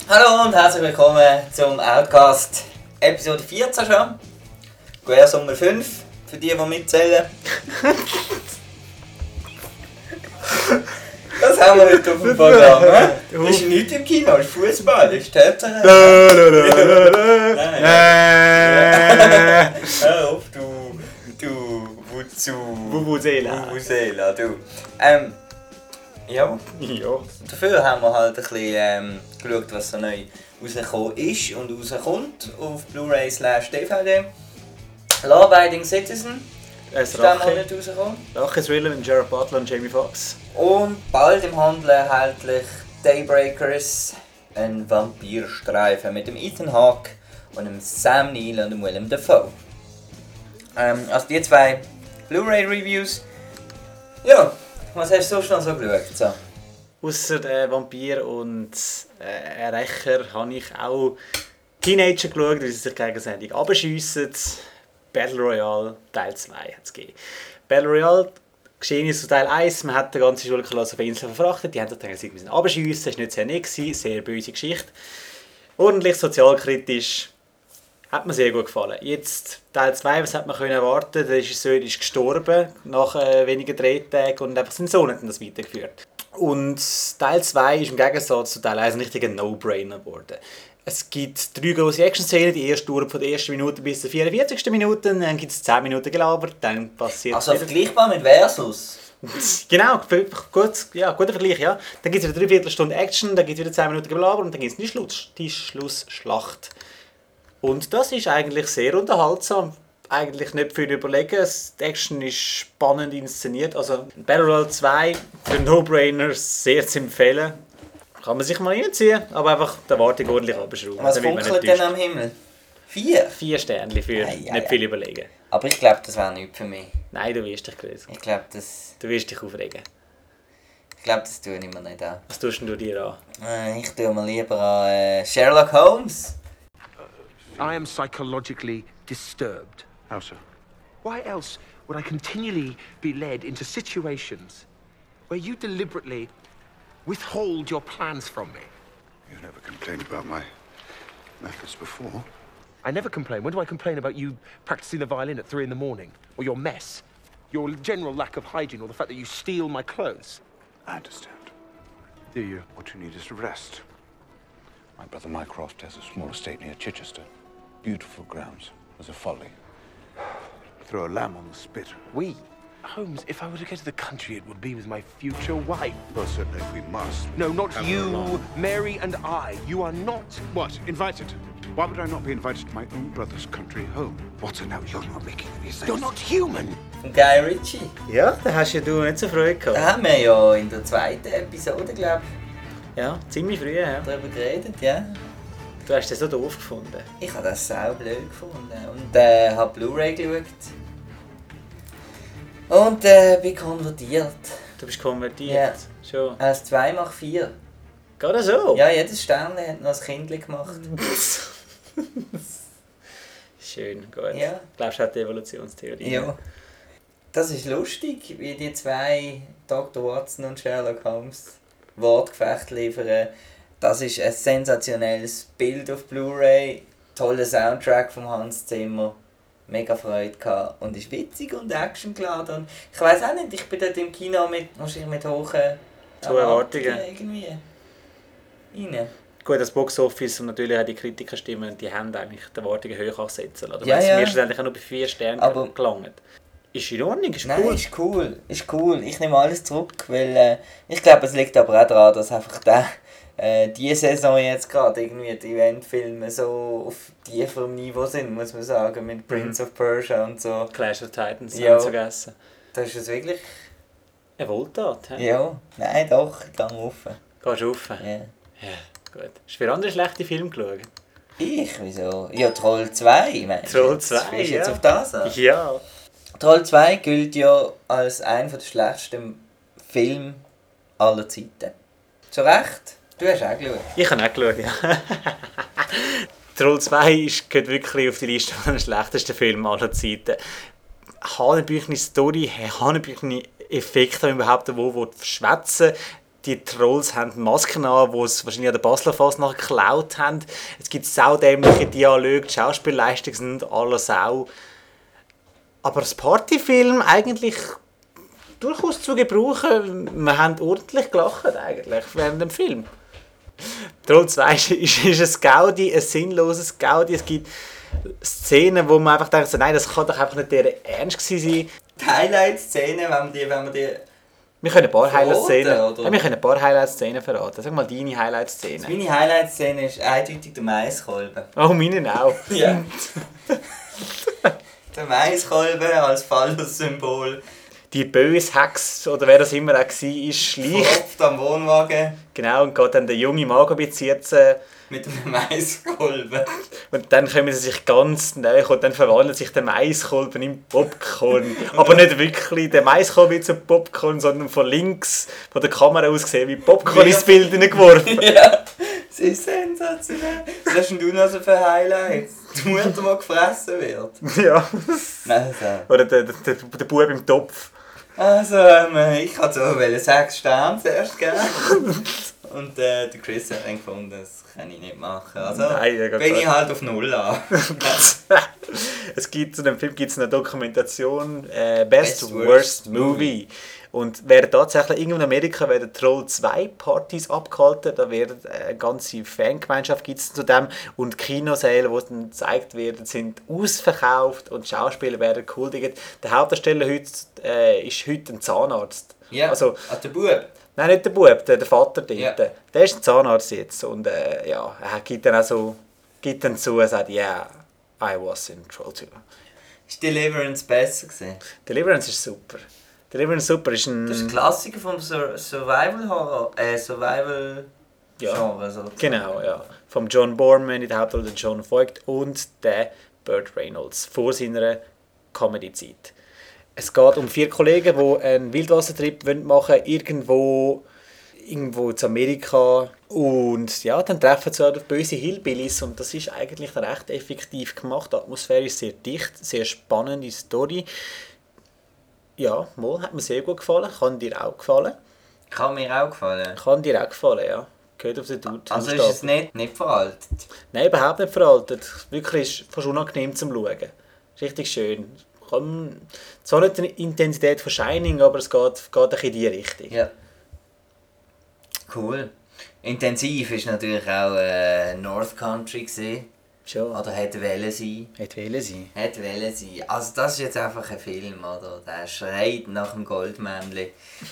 Hallo und herzlich willkommen zum Outcast Episode 14 schon. Quer Sommer 5, für die mitzählen. Das haben wir heute auf dem Programm. Das ist nichts im Kino, das ist Fußball, das ist die Hauptsache. Hör auf, du Vuvuzela, du. Ja. Dafür haben wir halt ein bisschen geschaut, was so neu rausgekommen ist und rauskommt auf Blu-ray/DVD. Law-Abiding Citizen ist dann noch nicht rausgekommen. Rache-Thriller mit Gerard Butler und Jamie Foxx. Und bald im Handel erhältlich Daybreakers, ein Vampirstreifen mit dem Ethan Hawke und dem Sam Neill und dem Willem Dafoe. Also die zwei Blu-ray-Reviews. Ja, was hast du sonst noch so geschaut? So. Ausser Vampir und Rächer habe ich auch Teenager geschaut, die sich gegenseitig abschiessen. Battle Royale Teil 2 hat es gegeben. Battle Royale geschehen ist zu Teil 1, man hat die ganze Schulklasse auf der Insel verfrachtet, die haben sich gedacht, sie müssen abschiessen, das war nicht sehr nett, sehr böse Geschichte. Ordentlich sozialkritisch, hat mir sehr gut gefallen. Jetzt Teil 2, was hat man können erwarten? Der Regisseur ist gestorben nach wenigen Drehtagen und einfach sein Sohn hat das weitergeführt. Und Teil 2 ist im Gegensatz zu Teil 1 ein richtiger No-Brainer geworden. Es gibt 3 grosse Action-Szenen, die erste dauert von der ersten Minute bis zur 44. Minute, dann gibt es 10 Minuten gelabert, dann passiert also vergleichbar mit Versus? Genau, guter Vergleich, ja. Dann gibt es wieder 3/4 Stunde Action, dann gibt es wieder 10 Minuten gelabert und dann gibt es die Schlussschlacht. Und das ist eigentlich sehr unterhaltsam. Eigentlich nicht viel überlegen. Die Action ist spannend inszeniert. Also Battle Royale 2 für No-Brainer sehr zu empfehlen. Kann man sich mal reinziehen, aber einfach die Erwartung ordentlich abschrauben. Was funkelt denn am Himmel? 4? 4 Sterne für nicht viel überlegen. Aber ich glaube, das wäre nichts für mich. Nein, du wirst dich grüßen. Ich glaube, das... Du wirst dich aufregen. Ich glaube, das tue ich mir nicht an. Was tust du dir an? Ich tue mir lieber an Sherlock Holmes. I am psychologically disturbed. How so? Why else would I continually be led into situations where you deliberately withhold your plans from me? You've never complained about my methods before. I never complain. When do I complain about you practicing the violin at 3 in the morning? Or your mess? Your general lack of hygiene? Or the fact that you steal my clothes? I understand. Do you? What you need is to rest. My brother Mycroft has a small estate near Chichester. Beautiful grounds. There's a folly. Throw a lamb on the spit. We? Holmes, if I were to go to the country, it would be with my future wife. Well, certainly if we must. No, not Have her you, along. Mary and I. You are not... What? Invited? Why would I not be invited to my own brother's country home? What? No, you're not making any sense. You're not human. Von Guy Ritchie. Ja, da hast ja du nicht so Freude gehabt. Da haben wir ja in der zweiten Episode, glaube ich, Ja, ziemlich früh, ja. darüber geredet, ja. Du hast das so doof gefunden. Ich habe das sau blöd gefunden und habe Blu-ray geschaut. Und bin konvertiert. Du bist konvertiert. Ja. Schon. Als 2 macht 4. Geht das so? Ja, jedes Stern hat noch ein Kindchen gemacht. Schön, gut. Ja. Glaubst du an die Evolutionstheorie? Ja. Das ist lustig, wie die zwei Dr. Watson und Sherlock Holmes Wortgefecht liefern. Das ist ein sensationelles Bild auf Blu-ray. Toller Soundtrack von Hans Zimmer. Mega Freude gehabt. Und ist witzig und actiongeladen. Und ich weiss auch nicht, ich bin dort im Kino wahrscheinlich mit hohen Erwartungen. Irgendwie rein. Gut, das Boxoffice und natürlich auch die Kritikerstimmen, die haben eigentlich die Erwartungen hoch angesetzt. Oder Ja, ja, ja. mir schlussendlich auch nur bei 4 Sternen Aber- gelangt. Ist in Ordnung, ist Nein, cool. ist cool. Ist cool. Ich nehme alles zurück, weil ich glaube, es liegt aber auch daran, dass einfach diese Saison jetzt gerade irgendwie die Eventfilme so auf tieferem Niveau sind, muss man sagen, mit Prince of Persia und so. Clash of Titans, Ja. nicht vergessen. Das ist es wirklich... Eine Wohltat, hä? Ja, nein, doch, ich gehe rauf. Gehst du rauf? Ja. Ja, gut. Hast du für andere schlechte Filme geschaut? Ich? Wieso? Ja, Troll 2, meinst du? Troll 2, Willst du jetzt ja. auf das an? Ja. Troll 2 gilt ja als einer der schlechtesten Filme aller Zeiten. Zu Recht? Du hast auch geschaut. Ich habe auch geschaut, ja. Troll 2 gehört wirklich auf die Liste der schlechtesten Filme aller Zeiten. Hanebüchene Story, hanebüchene Effekte, wenn überhaupt wo schwätzen. Die Trolls haben Masken an, die sie wahrscheinlich an der Basler Fasnacht geklaut haben. Es gibt saudämliche Dialoge, die Schauspielleistungen sind alle Sau. Aber das Partyfilm eigentlich durchaus zu gebrauchen. Wir haben ordentlich gelacht eigentlich während dem Film. Troll 2 ist ein Gaudi, ein sinnloses Gaudi. Es gibt Szenen, wo man einfach denkt, nein, das kann doch einfach nicht der Ernst gewesen sein. Die Highlight-Szene, wenn wir die... Wir können ein paar Highlight-Szenen oder? ja, wir können ein paar Highlight-Szenen verraten. Sag mal deine Highlight-Szene. Meine Highlight-Szene ist eindeutig der Maiskolben. Oh, meine auch. Ja. Der Maiskolben als Phallus-Symbol. Die böse Hex, oder wer das immer auch war, schleicht. Verhopft am Wohnwagen. Genau, und geht dann der junge Mann bezieht mit einem Maiskolben. Und dann kommen sie sich ganz näher und dann verwandelt sich der Maiskolben in Popcorn. Aber nicht wirklich der Maiskolben zu Popcorn, sondern von links, von der Kamera aus gesehen, wie Popcorn ins Bild hineingeworfen. Ja, das ist sensationell. Was hast denn du noch so für Highlights? Die Mutter, die gefressen wird. Ja. Also, Oder der Bub im Topf. also ich wollte so 6 Sterne zuerst geben. Und der Chris hat dann gefunden, das kann ich nicht machen. Also Nein, bin ich halt auf 0 an. Zu dem Film gibt es eine Dokumentation, Best Worst Movie. Und werden tatsächlich irgendwo in Amerika werden Troll 2 Partys abgehalten. Da wird eine ganze Fangemeinschaft gibt's zu dem. Und Kinosäle, die dann gezeigt werden, sind ausverkauft und die Schauspieler werden gehuldigt. Der Hauptdarsteller ist heute ein Zahnarzt. Ja, also, der Bub. Nein, nicht der Bub, der Vater dort. Ja. Der ist ein Zahnarzt jetzt. Und ja, er gibt dann zu, er sagt, yeah, I was in Troll 2. Ist Deliverance besser gewesen? Deliverance ist super. Deliverance super ist ein... Das ist ein Klassiker vom Survival-Horror, Survival-Genre. Ja, sozusagen. genau, ja. Vom John Boorman in der Hauptrolle John Voight und der Burt Reynolds vor seiner Comedy-Zeit. Es geht um 4 Kollegen, die einen Wildwassertrip machen wollen, irgendwo in Amerika. Und ja, dann treffen sie halt auf böse Hillbillies und das ist eigentlich dann recht effektiv gemacht. Die Atmosphäre ist sehr dicht, sehr spannende Story. Ja, mal, hat mir sehr gut gefallen. Kann dir auch gefallen? Kann mir auch gefallen. Kann dir auch gefallen, ja. Gehört auf den Dude. Also ist es nicht veraltet? Nein, überhaupt nicht veraltet. Wirklich ist fast unangenehm zum Schauen. Richtig schön. Zwar nicht die Intensität von Shining, aber es geht ein bisschen in die Richtung. Ja. Cool. Intensiv ist natürlich auch North Country gewesen. Schon. Oder hätte wollen sein. Hätte wollen sein. Hätte wollen sein. Also das ist jetzt einfach ein Film, oder? Der schreit nach dem Goldmännchen.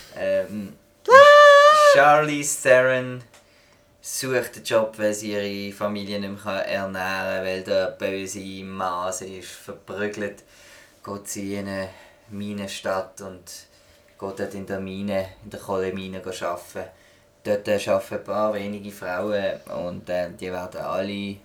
Charlize Theron sucht einen Job, weil sie ihre Familie nicht mehr ernähren kann, weil der böse Mann sie ist verprügelt. Geht sie in eine Minenstadt und geht dort in der Mine, in der Kohlemine arbeiten. Dort arbeiten ein paar wenige Frauen und die werden alle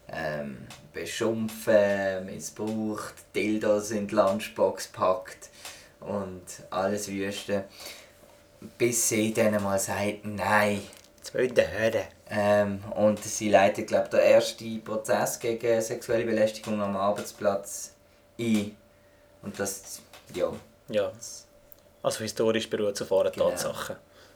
beschumpfen, missbraucht, Dildos in die Lunchbox gepackt und alles Wüste. Bis sie dann mal sagt, nein. Zweite Hürde. Und sie leitet, glaube ich, den ersten Prozess gegen sexuelle Belästigung am Arbeitsplatz ein. Und das, ja. Ja. Also historisch beruht auf wahren Genau. Tatsachen.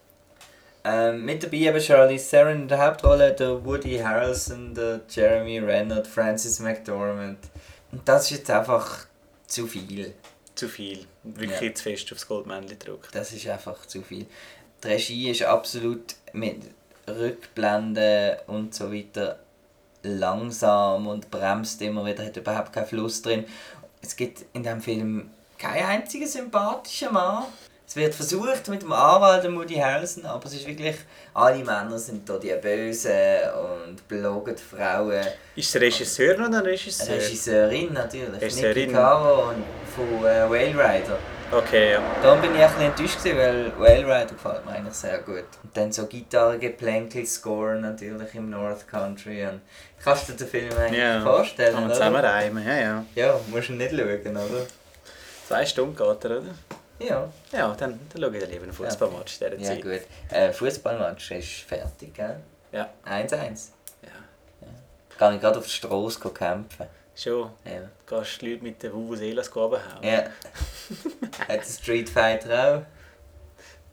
Mit dabei eben Charlize Theron in der Hauptrolle, der Woody Harrelson, der Jeremy Renner, Frances McDormand. Und das ist jetzt einfach zu viel. Zu viel. Wirklich zu fest aufs Goldmännchen gedrückt. Das ist einfach zu viel. Die Regie ist absolut mit Rückblenden und so weiter langsam und bremst immer wieder, hat überhaupt keinen Fluss drin. Es gibt in diesem Film keinen einzigen sympathischen Mann. Es wird versucht mit dem Anwalt Woody Harrelson, aber es ist wirklich, alle Männer sind da die Bösen und belogen die Frauen. Ist es Regisseur oder ein Regisseur? Eine Regisseurin natürlich, Regisseurin. Nikki Caro von Whale Rider. Okay, ja. Da bin ich ein bisschen enttäuscht gewesen, weil Whale Rider gefällt mir eigentlich sehr gut. Und dann so Gitarrengeplänkel, Score natürlich im North Country. Und kannst du dir den Film eigentlich vorstellen? Kann man zusammen reimen, ja. Ja, musst du nicht schauen, oder? 2 Stunden geht er, oder? Ja. Ja, dann schaue ich lieber einen Fußballmatch in dieser Zeit. Ja gut. Fußballmatch ist fertig, gell? Ja. 1-1. Ja. Kann ich gerade auf die Strasse kämpfen. Schon. Ja. Gehst du Leute mit den Vuvuzelas runterhauen? Ja. Hat der Street Fighter auch?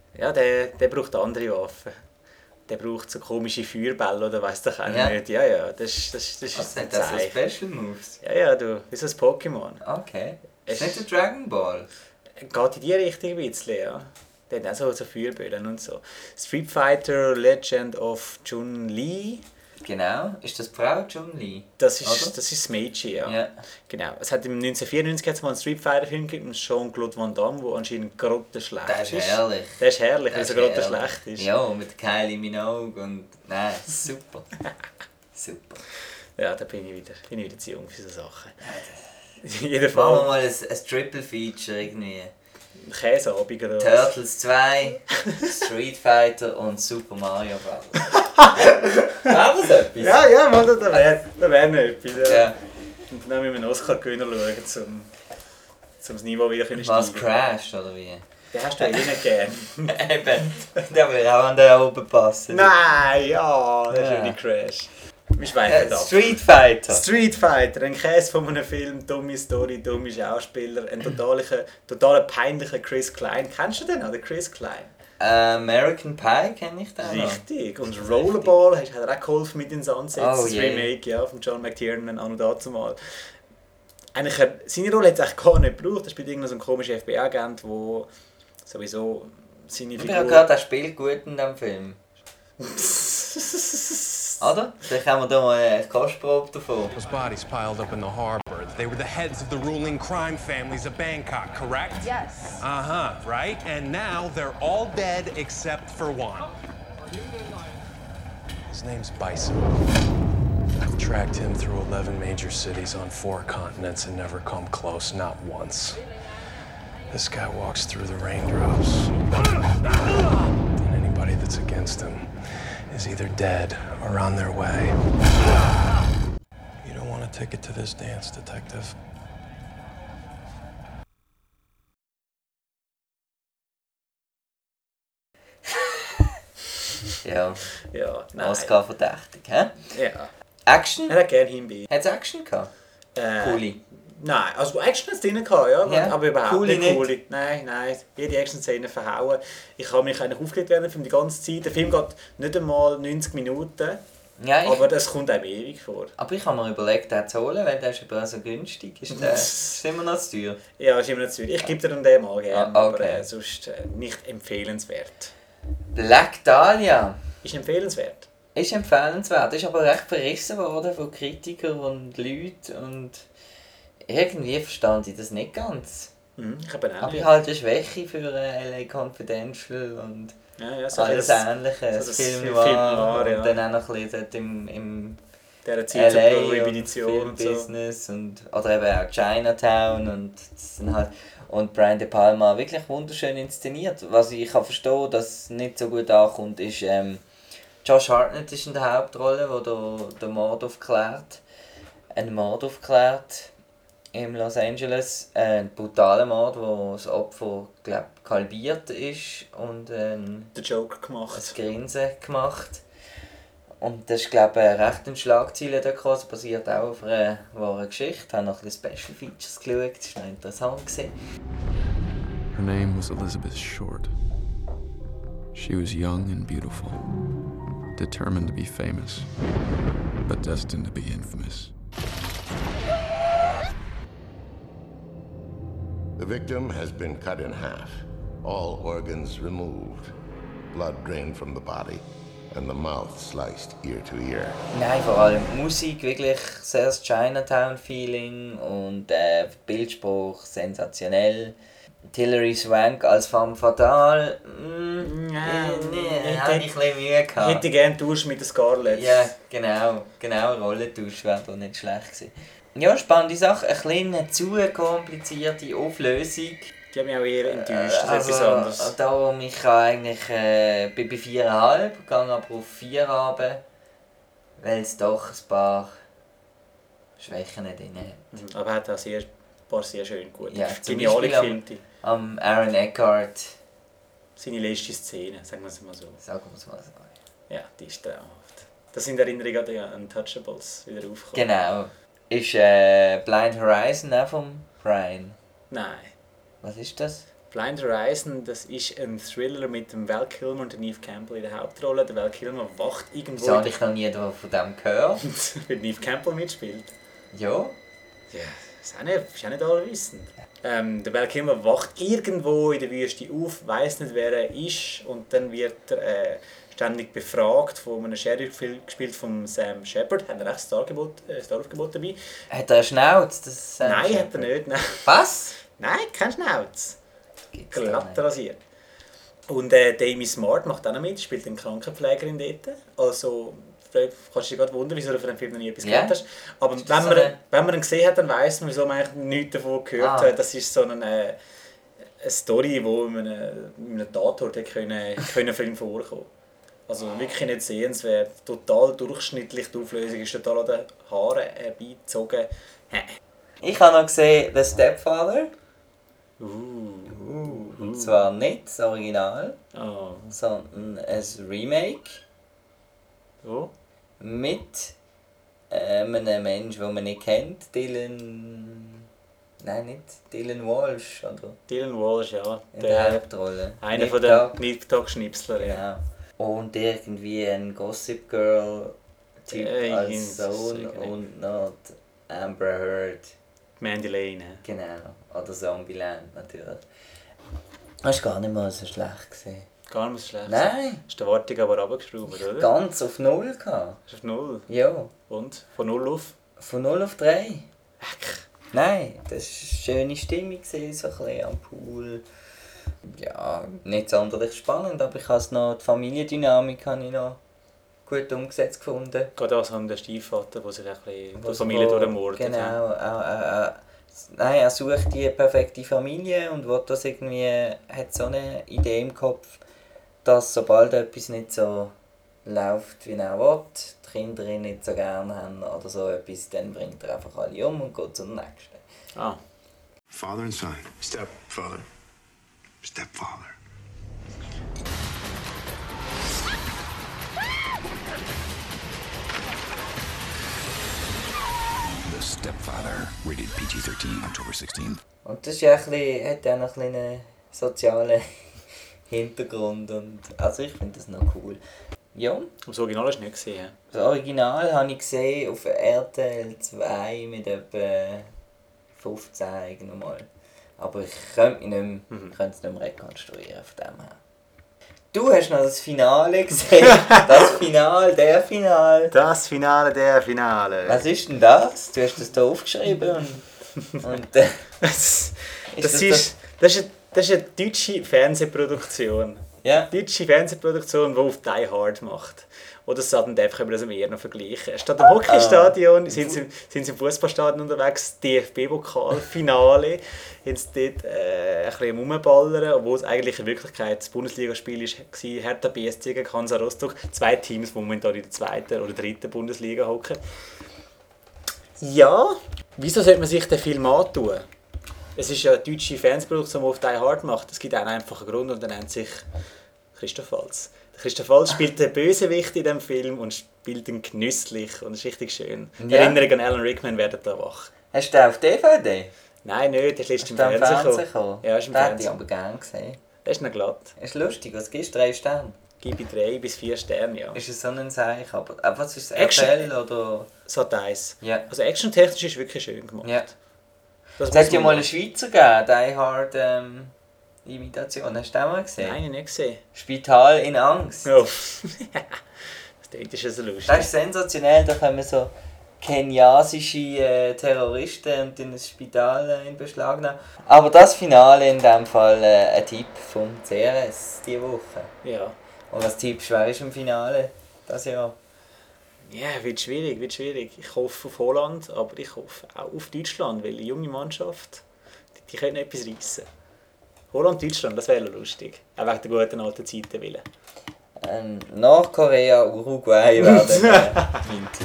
Ja, der braucht andere Waffen. Der braucht so komische Feuerbälle oder weiss doch auch nicht. Ja, das ist Was ein sind das so Zeichen. Special Moves? Ja, du, wie so ein Pokémon. Okay. Ist nicht der Dragon Ball? Geht in die Richtung ein bisschen, ja. Der hat auch so Feuerbällen und so. Street Fighter Legend of Chun-Li. Genau. Ist das die Frau Chun-Li? Das Oder? ist das Mädchen, ja. Ja. Genau. Es hat im 1994 hat's mal einen Street Fighter Film gegeben mit Jean-Claude Van Damme, der anscheinend grottenschlecht Das ist. ist herrlich. Der ist herrlich, weil Das er ist grottenschlecht herrlich. ist. Ja, mit Kylie Minogue und... Nein, super. Super. Ja, da bin ich wieder zu jung für so Sachen. Machen wir Jedenfalls mal ein Triple-Feature irgendwie. Käseabend oder was? Turtles 2, Street Fighter und Super Mario Bros. Wäre das etwas? Ja, Mann, da wäre noch etwas. Ja. Ja. Und dann müssen wir einen Oscar-Gewinner schauen, um das Niveau wieder zu Was, steigen. Crash oder wie? Den hast du eigentlich nicht gern. Eben, der würde auch an den oben passen. Nein, ja, der Ja. schöne Crash. Wir schweifen ab. Street Fighter. Street Fighter, ein Käse von einem Film, dumme Story, dumme Schauspieler, ein total peinlicher Chris Klein. Kennst du den noch, den Chris Klein? American Pie kenne ich den noch. Richtig. Und Rollerball hat er auch geholfen mit ins Ansetzen. Oh, das je. Remake ja, von John McTiernan an und dazumal. Eigentlich, seine Rolle hat es eigentlich gar nicht gebraucht. Er spielt irgendeinen so einen komischen FBI-Agent, der sowieso seine Ich Figur... habe gehört, er spielt gut in diesem Film. Oder? Vielleicht haben wir da mal eine Kostprobe davon. Those bodies piled up in the harbor. They were the heads of the ruling crime families of Bangkok, correct? Yes. Uh-huh, right? And now they're all dead except for one. His name's Bison. I've tracked him through 11 major cities on 4 continents and never come close, not once. This guy walks through the raindrops. And anybody that's against him is either dead or on their way. You don't want a ticket to this dance, detective. Ja, Ja, nein. Oscar verdächtig, hä? Ja. Action? Er hat gerne Himbeer. Hat es Action gehabt? Coole. Nein, also Action hat es drin gehabt, ja, Ja, aber überhaupt coole nicht coole. Nein, jede Action-Szene verhauen. Ich habe mich eigentlich aufgeregt während dem Film die ganze Zeit. Der Film geht nicht einmal 90 Minuten, Ja, aber das kommt einem ewig vor. aber ich habe mir überlegt, den zu holen, weil der ist aber auch so günstig. Ist immer noch zu teuer? Ja, ist immer nicht zu teuer. Ich gebe dir dann den mal gerne, Ah, okay. aber sonst nicht empfehlenswert. Black Dahlia Ist empfehlenswert. ist empfehlenswert, ist aber recht verrissen worden von Kritikern und Leuten und irgendwie verstand ich das nicht ganz. Ich habe auch Aber ich nicht. halte eine Schwäche für LA Confidential und Ja, so alles das- Ähnliche. so das Film Film Noir Noir, ja. und dann auch noch ein bisschen dort im dieser Zeit zur LA und Prohibition und so. Filmbusiness und oder eben auch Chinatown und das sind halt und Brian De Palma wirklich wunderschön inszeniert. Was ich kann verstehen, dass nicht so gut ankommt, ist Josh Hartnett ist in der Hauptrolle, wo den Mord aufklärt. Einen Mord aufklärt in Los Angeles. Ein brutaler Mord, wo das Opfer glaub, kalbiert ist und Den Joker ein gemacht. Grinsen gemacht. Und das ist, glaube ich, recht ein Schlagzeile da gekommen. Das basiert auch auf einer wahren Geschichte. Ich habe noch ein bisschen Special Features geschaut. Das war noch interessant. Her name was Elizabeth Short. She was young and beautiful, determined to be famous, but destined to be infamous. The victim has been cut in half, all organs removed, blood drained from the body, and the mouth sliced ear to ear. Nein, vor allem die Musik, wirklich sehr das Chinatown-Feeling und Bildspruch sensationell. Hilary Swank als femme fatale, habe ich ein bisschen Mühe Ich gehabt. hätte gerne Tausch mit der Scarlett. Ja, genau, Rollentausch wäre doch nicht schlecht gewesen. Ja, spannende Sache, eine kleine zu komplizierte Auflösung. Die haben mich auch eher enttäuscht, das ist etwas anderes. Darum, ich kann eigentlich bin bei 4,5, gehe aber auf 4 runter, weil es doch ein paar Schwächen drin hat. Aber er hat auch ein paar sehr schön gut. Ja, zum Geniale Beispiel gefilmte. Am Aaron Eckhart, Seine letzte Szene, sagen wir es mal so. sagen wir es mal so. Ja, die ist traumhaft. Das sind Erinnerungen an die Untouchables wieder aufgekommen. Genau. Ist Blind Horizon auch von Brian? Nein. Was ist das? Blind Horizon, das ist ein Thriller mit dem Val Kilmer und der Neve Campbell in der Hauptrolle. Der Val Kilmer wacht irgendwo... Wieso habe ich noch nie von dem gehört? weil Neve Campbell mitspielt. Ja. Ja, ist auch nicht alle wissend. Der Val Kilmer wacht irgendwo in der Wüste auf, weiss nicht, wer er ist, und dann wird er ständig befragt von einem Sheriff, gespielt von Sam Shepard. Hat er echt ein Star-Aufgebot dabei? Hat er eine Schnauze? Das Nein, hat er nicht. Nein, Was? nein, kein Schnauz. Gibt's da Glatt nicht. rasiert. Und Amy Smart macht auch noch mit, spielt eine Krankenpflegerin dort. Also, vielleicht kannst du dich gerade wundern, wieso du von dem Film noch nie etwas gehört hast. Aber Ist wenn das man, so eine- wenn man ihn gesehen hat, dann weiss man, wieso man eigentlich nichts davon gehört hat. Das ist so eine Story, die in einem Tatort hätte können Film vorkommen. Also wirklich nicht sehenswert. Total durchschnittlich, die Auflösung ist total an den Haaren herbeigezogen. Ich habe noch gesehen The Stepfather. Und zwar nicht das Original, Oh. sondern ein Remake Oh. mit einem Menschen, den man nicht kennt. Dylan Walsh, oder? Dylan Walsh, ja. In der Hauptrolle. Einer Nip von den Tuck. Nip-Tuck-Schnipsler, ja. Genau. Und irgendwie ein Gossip Girl-Typ als Sohn und noch die Amber Heard. Mandy Lane. Genau. Oder Zombieland natürlich. Hast du gar nicht mal so schlecht gesehen? Gar nicht schlecht. Nein, Hast du die Erwartung aber runtergeschraubt, oder? ganz auf 0 gehabt. Hast du auf 0? Ja, Und? Von 0 auf? von 0 auf 3. Heck. Nein, das war eine schöne Stimmung, so ein bisschen am Pool. Ja, nicht sonderlich spannend, aber ich habe noch, die Familiendynamik habe ich noch gut umgesetzt gefunden. Gerade auch so der Stiefvater, der sich ein bisschen die Familie durchmordet. Genau, nein, er sucht die perfekte Familie und will das irgendwie, hat so eine Idee im Kopf, dass sobald etwas nicht so läuft, wie er will, die Kinder ihn nicht so gerne haben oder so etwas, dann bringt er einfach alle um und geht zum nächsten. Ah. Father and son. Stepfather. Stepfather. The Stepfather, rated PG-13, October 16th. Und das ist ja hat auch noch einen sozialen Hintergrund. Und, also ich finde das noch cool. Ja, Aber das Original hast du nicht gesehen. das Original habe ich gesehen auf RTL 2 mit etwa 15 irgendwann mal. Aber ich könnte es nicht mehr rekonstruieren von dem her. Du hast noch das Finale gesehen. Das Finale, der Finale. Das Finale der Finale. Was ist denn das? Du hast das hier aufgeschrieben und Das das ist eine deutsche Fernsehproduktion. ja. Deutsche Fernsehproduktion, die auf Die Hard macht. Oder Sudden Death können wir das eher noch vergleichen. Statt dem Hockeystadion sind sie im Fußballstadion unterwegs, DFB-Pokalfinale. Jetzt dort ein bisschen rumballern, obwohl es eigentlich in Wirklichkeit das Bundesligaspiel war. Hertha BSC gegen Hansa Rostock. 2 Teams, die momentan in der 2. oder 3. Bundesliga hocken. Ja, wieso sollte man sich den Film antun? Es ist ja eine deutsche Fernsehproduktion, die auf Die Hard macht. Es gibt einen einfachen Grund und der nennt sich Christoph Waltz. Christoph Waltz spielt den Bösewicht in diesem Film und spielt ihn genüsslich und es ist richtig schön. Die Ja. Erinnerungen an Alan Rickman werden da wach. Hast du den auf DVD? Nein, nicht, der ist letztens im Ist der im Fernsehen Fernsehen gekommen. gekommen? Ja, ist im Den hätte ich Fernsehen. aber gerne gesehen. Der ist noch glatt. Ist lustig, was gibst du? 3 Sterne? Gebe ich 3 bis 4 Sterne, ja. Ist es so ein Seich? Aber was ist es? Action- RTL oder? So Dice. Ja. Also actiontechnisch ist wirklich schön gemacht. Ja. Das Es muss hat ja man mal einen machen. Schweizer gegeben, Die Hard Imitation. Hast du den mal gesehen? Nein, ich nicht gesehen. Spital in Angst. Oh. Das klingt schon so lustig. Das ist sensationell, da kommen so keniasische Terroristen und in ein Spital in Beschlag nehmen. Aber das Finale in dem Fall ein Tipp vom CRS diese Woche. Ja. Und was tippst du, wer ist im Finale das Jahr? Ja, wird schwierig. Ich hoffe auf Holland, aber ich hoffe auch auf Deutschland, weil die junge Mannschaft, die können etwas reissen. Holland-Deutschland, das wäre lustig. Auch wegen der guten alten Zeiten willen. Nordkorea, Uruguay werden mein Tipp.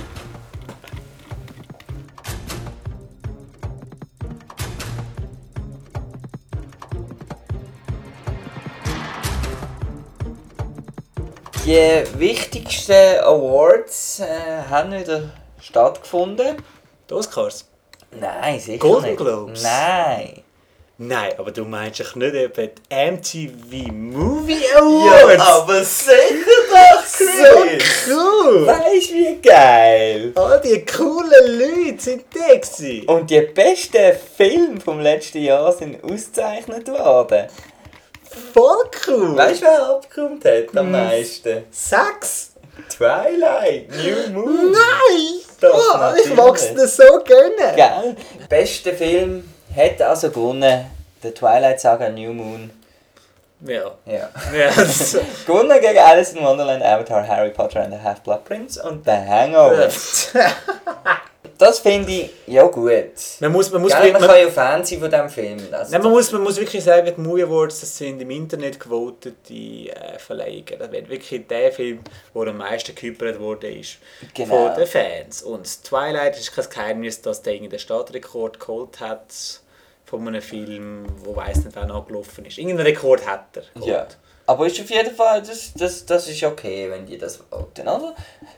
Die wichtigsten Awards haben wieder stattgefunden. Die Oscars. Nein, sicher Golden nicht. Globes? Nein. Nein, aber du meinst doch nicht etwa die MTV Movie Awards? Ja, aber sicher doch, Chris! So cool! Weißt du, wie geil? All die coolen Leute sind da gewesen. Und die besten Filme vom letzten Jahr sind ausgezeichnet worden. Voll cool! Weißt du, wer abgeräumt hat am meisten? 6? Twilight, New Moon. Nein! Doch, Ich natürlich. mag's dir so gönnen. Gell? Der beste Film hat also gewonnen. Der Twilight Saga New Moon. Ja. Ja. Ja, das- Gewonnen gegen Alice in Wonderland, Avatar, Harry Potter and the Half-Blood Prince und The Hangover. Das finde ich ja gut. man muss Gell, man kann ja Fan sein von diesem Film. Also Nein, man muss wirklich sagen, die Movie Awards, das sind im Internet gewotete Verleihungen. Das wird wirklich der Film, der am meisten gehypert wurde ist Genau. von den Fans. Und Twilight ist kein Geheimnis, dass der den Startrekord geholt hat von einem Film, wo weiss nicht, wann angelaufen ist. Irgendeinen Rekord hat er geholt. Ja. Aber ist auf jeden Fall, das ist okay, wenn die das voten, oder?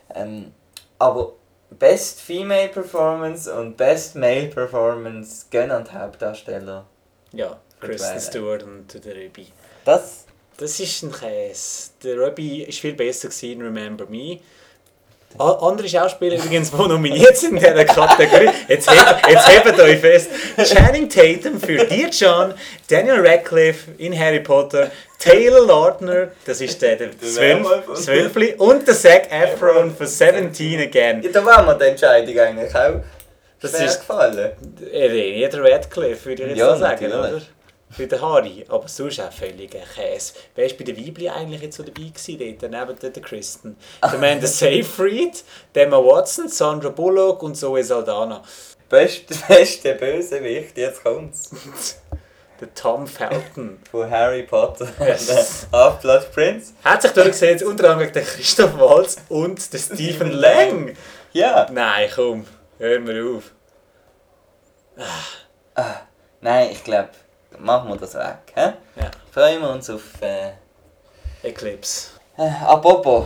Aber Best Female Performance und Best Male Performance gehen an die Hauptdarsteller. Ja, Kristen Twilight. Stewart und der Ruby. Das Das ist ein Käse. Der Ruby war viel besser in Remember Me. Andere Schauspieler übrigens, die nominiert sind in dieser Kategorie. Jetzt hebt euch fest. Channing Tatum für Dear John, Daniel Radcliffe in Harry Potter, Taylor Lautner, das ist der Zwölfli, und der Zac Efron für 17 Again. ja, da war mir die Entscheidung eigentlich auch Das schwer ist- gefallen. Jeder Radcliffe, würde ich jetzt Ja, so sagen, natürlich. oder? Für den Harry, aber sonst auch völliger Käse. Wer war bei den Weibli eigentlich jetzt so dabei gewesen, dort, neben der Kristen? Der Amanda Seyfried, der Emma Watson, Sandra Bullock und Zoe Saldana. Beste Bösewicht, jetzt kommt's. Der Tom Felton. Von Harry Potter Yes. und der Half-Blood Prince. Hat sich durchgesetzt, unter anderem der Christoph Waltz und der Stephen Lang. Ja. Nein, komm, hör mir auf. Nein, ich glaube, machen wir das weg. He? Ja. Freuen wir uns auf... Eclipse. Apropos,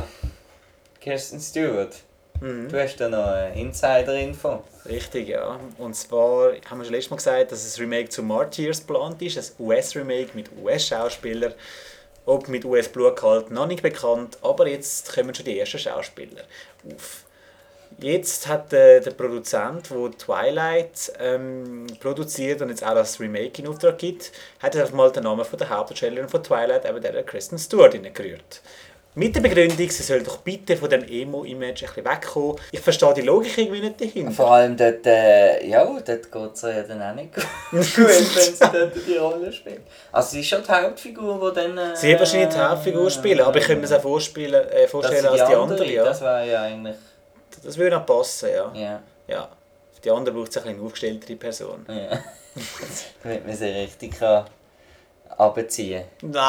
Kirsten Stewart. Mhm. Du hast da noch eine Insider-Info. Richtig, ja. Und zwar haben wir schon letztes Mal gesagt, dass ein Remake zu Martyrs geplant ist, ein US-Remake mit US-Schauspielern. Ob mit US-Blutgehalt noch nicht bekannt, aber jetzt kommen schon die ersten Schauspieler auf. Jetzt hat der Produzent, der Twilight produziert und jetzt auch das Remake in Auftrag gibt, hat einfach mal den Namen von der Hauptdarstellerin von Twilight, eben der Kristen Stewart, gerührt. Mit der Begründung, sie soll doch bitte von dem Emo-Image ein bisschen wegkommen. Ich verstehe die Logik irgendwie nicht dahinter. Vor allem dort, dort geht es ja dann auch nicht gut, wenn sie dort die Rolle spielt. Also sie ist schon die Hauptfigur, die dann... Sie wird wahrscheinlich die Hauptfigur spielen, aber ich könnte mir es auch vorstellen als die andere. Ja. Das wäre ja eigentlich... Das würde noch passen, ja. Ja. Ja. Für die andere braucht es ein bisschen eine aufgestelltere Person. Ja. Damit man sie richtig kann runterziehen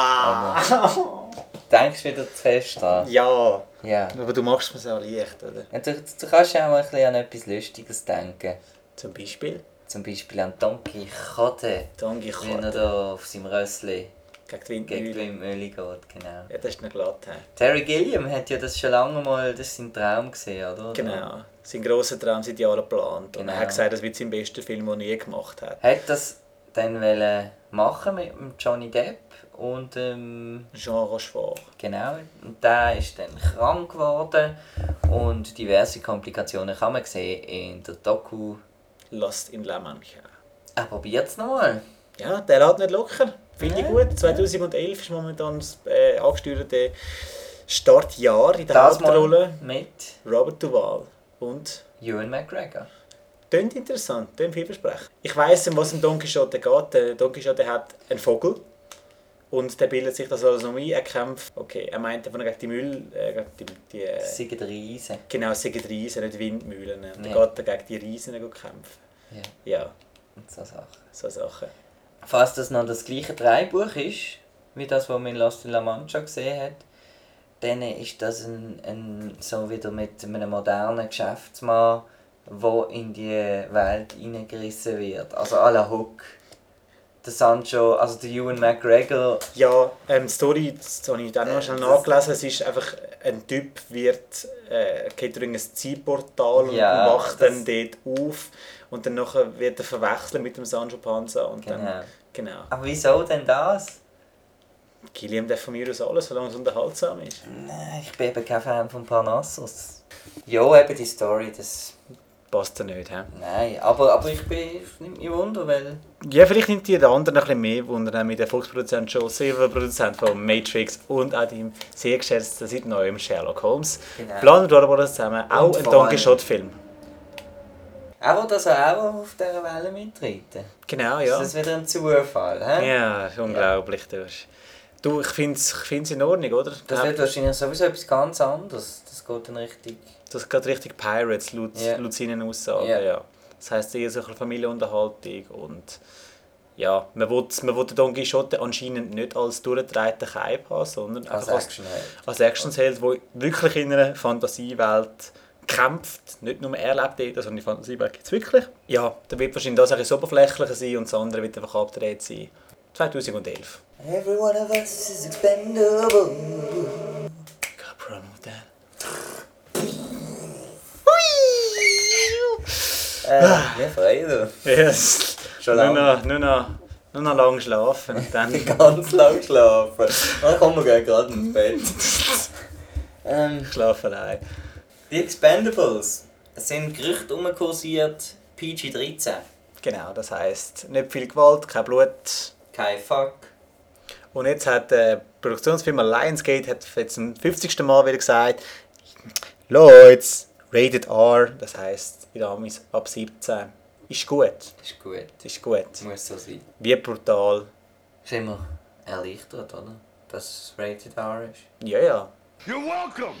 kann. Denkst du wieder zu fest dran? Ja. Ja. Aber du machst mir es auch leicht, oder? Ja, du kannst ja auch mal ein bisschen an etwas Lustiges denken. Zum Beispiel Zum Beispiel an Don Quixote. Don Wie er Quixote da auf seinem Rössli gegen die gegen die Windmühle. Windmühle geht. Genau. Ja, das ist noch glatt. He. Terry Gilliam hat ja das schon lange mal, das sein Traum gesehen, oder? Genau. Sein grosser Traum seit Jahren geplant. Und Genau. er hat gesagt, das wird sein bester Film, den er je gemacht hat. Hat das dann wollen machen mit dem Johnny Depp und Jean Rochefort. genau, und der ist dann krank geworden und diverse Komplikationen kann man sehen in der Doku. Lost in La Mancha. Er probiert es nochmal. Ja, der lässt nicht locker. Finde ich Ja, gut. 2011 ist momentan das angesteuerte Startjahr in der Das mal Hauptrolle. mit Robert Duvall. Und Ewan McGregor. klingt interessant, klingt vielversprechend. Ich weiss, um was im Don Quixote geht. Der Don Quixote hat einen Vogel. Und der bildet sich das alles noch ein. Er kämpft. Okay, er meint von gegen die Müll. Siegen der Riesen. Genau, es sind Riesen, nicht Windmühlen. Und Ja. dann geht er gegen die Riesen kämpfen. Ja, Ja, und so Sachen. so Sachen. Falls das noch das gleiche Drehbuch ist, wie das, was man in Lost in La Mancha gesehen hat, dann ist das ein so wieder mit einem modernen Geschäftsmann, der in die Welt hineingerissen wird. Also à la Hook. Der Sancho, also der Ewan McGregor. Ja, die Story, das habe ich dann noch schnell nachgelesen. Es ist einfach, ein Typ geht durch ein Zeitportal und Ja, wacht dann dort auf. Und dann nachher wird er verwechselt mit dem Sancho Panza. Und Genau. dann Genau. Aber wieso denn das? Gilliam darf von mir aus alles, solange es unterhaltsam ist. Nein, ich bin eben kein Fan von Parnassus. Ja, eben die Story, das... Passt ja nicht, hä? Nein, aber ich nimmt mich Wunder, weil... Ja, vielleicht nimmt die anderen ein bisschen mehr Wunder, nämlich der Volksproduzent Joel Silver, Produzent von Matrix und auch dem sehr geschätzten seit neuem Sherlock Holmes. Genau. Planen wir das zusammen auch Und ein vor Don allem- Quixote-Film. Aber dass er auch auf dieser Welle mitreiten. Genau, ja. Das ist wieder ein Zufall, hä? Ja, ist unglaublich. Du, ich find's in Ordnung, oder? Das wird wahrscheinlich sowieso etwas ganz anderes. Das geht dann richtig... Das geht richtig Pirates, laut seinen Aussagen. Ja. Ja. Das heisst eher so eine Familienunterhaltung und ja, man will den Don Quixote anscheinend nicht als durchgedrehten Cape haben, sondern Als einfach Actionheld. als Actionheld, der wirklich in einer Fantasiewelt kämpft. Nicht nur er lebt dort, sondern die Fantasiewelt gibt es wirklich. Ja, da wird wahrscheinlich das ein oberflächlicher sein und das andere wird einfach abgedreht sein. 2011. Every one of us is expendable. Got a problem with that. Ja, Freude. Yes. Schon Nur lange. noch lang schlafen und dann Ganz lang schlafen. Dann kommen wir gerade ins Bett. schlafen allein. Die Expendables. Es sind Gerüchte umkursiert, PG-13. Genau, das heisst, nicht viel Gewalt, kein Blut. Kein Fuck. Und jetzt hat die Produktionsfirma Lionsgate hat jetzt zum 50. Mal wieder gesagt, Leute, Rated R, das heisst in Amis ab 17, ist gut. Ist gut. Ist gut. Muss so sein. Wie brutal. Ist immer erleichtert, oder? Dass es Rated R ist. Ja, ja. You're welcome.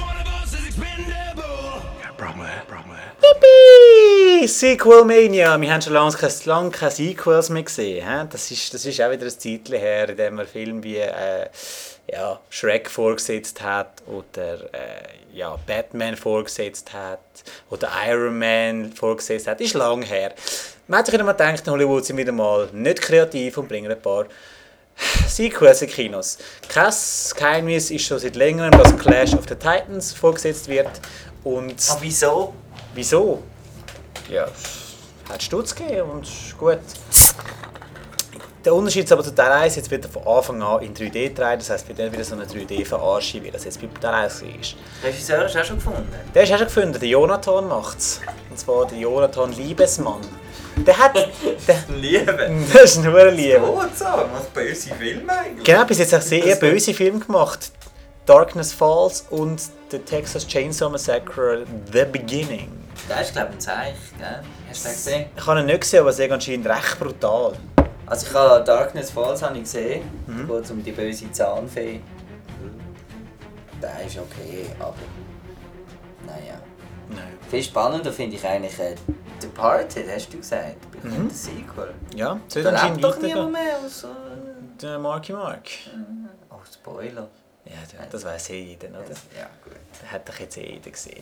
Yippie! Sequel Mania! Wir haben schon lange keine Sequels mehr gesehen. He? Das ist auch wieder ein Zeitchen her, in dem man Filme wie Shrek vorgesetzt hat oder Batman vorgesetzt hat oder Iron Man vorgesetzt hat. Das ist lange her. Man hat sich immer gedacht, in Hollywood sind wieder mal nicht kreativ und bringen ein paar Sequels in Kinos. Kein Geheimnis ist schon seit längerem, dass Clash of the Titans vorgesetzt wird. Und Aber wieso? wieso? Ja, hat Stutz gegeben und ist gut. Der Unterschied ist aber zu Teil 1, jetzt wird er von Anfang an in 3D gedreht, das heisst, wird dann wieder so eine 3D-Verarschung, wie das jetzt bei Teil 1 war. Regisseur hast du auch schon gefunden? Der ist auch schon gefunden, der Jonathan macht's. Und zwar der Jonathan Liebesmann. Der hat... Liebe. Das ist nur eine Liebe. Gut so, macht böse Filme eigentlich. Genau, bis jetzt habe ich sehr böse Filme gemacht. Darkness Falls und The Texas Chainsaw Massacre The Beginning. Das ist glaube ich ein Zeichen, gell? Hast du den gesehen? Ich habe ihn nicht gesehen, aber es ist anscheinend recht brutal. Also ich habe Darkness Falls habe ich gesehen. Da geht es um die böse Zahnfee. Der ist okay, aber... Naja. Nein. Viel spannender finde ich eigentlich Departed, hast du gesagt. Bekommt ein Sequel. Ja, soll Da anscheinend lebt doch niemand weitergehen. mehr außer... Der Marky Mark. Oh, Spoiler. Ja, das weiss eh jeder, oder? Ja, gut. Das hat doch jetzt eh jeder gesehen.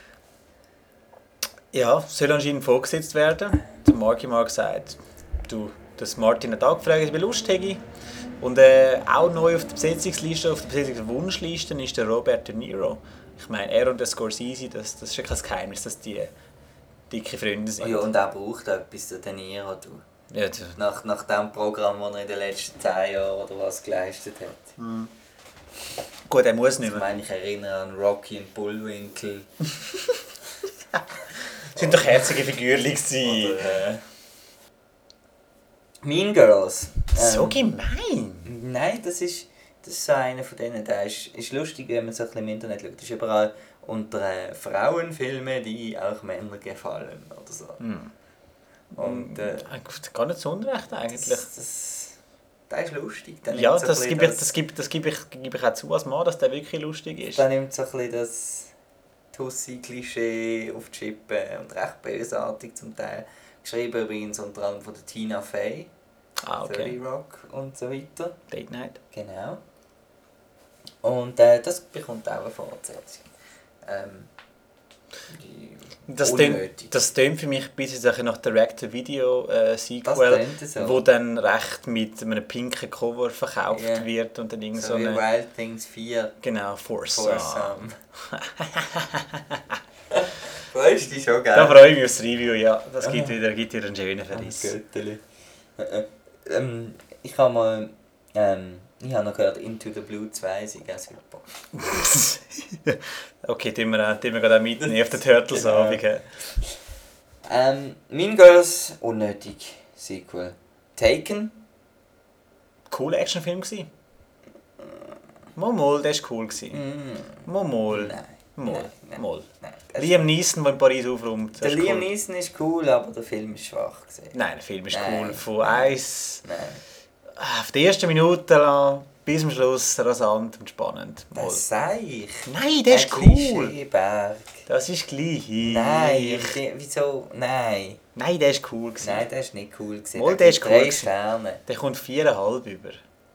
Ja, soll anscheinend vorgesetzt werden. Der Marky Mark sagt, dass Martin hat angefragt, ob er Lust hätte. Und auch neu auf der Besetzungsliste, auf der Besetzungswunschliste ist der Robert De Niro. Ich meine, er und der Scorsese, das ist ja kein Geheimnis, dass die dicke Freunde sind. Oh ja, und er braucht etwas, der De Niro, du. Ja, Nach dem Programm, das er in den letzten 10 Jahren oder was geleistet hat. gut, er muss nicht Ich mehr. meine, ich erinnere an Rocky und Bullwinkle. Das sind doch herzige Figürchen gewesen. Mean Girls. So gemein! Nein, das ist so einer von denen, der ist lustig, wenn man so ein bisschen im Internet schaut. Das ist überall unter Frauenfilmen, die auch Männern gefallen oder so. Und Gar nicht so unrecht eigentlich. das ist lustig. Der Ja, nimmt so das ein gebe bisschen ich auch zu als Mann, dass der wirklich lustig ist. Da nimmt so ein bisschen das Tussi-Klischee auf die Schippe und recht bösartig zum Teil. Geschrieben übrigens unter anderem von der Tina Fey, Ah, 30 okay. Rock und so weiter. Date Night. Genau. Und das bekommt auch eine Fortsetzung. Unnötig. Das tönt für mich ein bisschen nach Direct-to-Video-Sequel, Das tönt so. wo dann recht mit einem pinken Cover verkauft Ja. wird und dann irgend So so wie eine... Wild Things 4. Genau, Force. Foursome. Freust du dich schon, gell? Da freue ich mich aufs Review, ja. Das gibt wieder einen schönen Verriss. Götteli. Ich habe mal... ich habe noch gehört, Into the Blue 2 ist auch super. Okay, tun wir gerade auch mitnehmen auf den Turtles-Abend. Mean Girls, unnötig. Sequel. Taken. Cooler Actionfilm gsi. Mal, der war cool gsi. Mal. Mal. Liam Neeson, der in Paris aufräumt. Der Liam Neeson ist cool, aber der Film ist schwach gewesen. Nein, der Film ist cool. Von eins... Auf die ersten Minuten lang bis zum Schluss rasant und spannend. Mal. Das sag ich. Nein, der ist cool. Klischeeberg. Das ist gleich. Nein, wieso? Nein. Nein, der ist cool gewesen. Nein, der ist nicht cool gewesen. Mal, der ist cool 3 Sterne. Der kommt 4,5 über.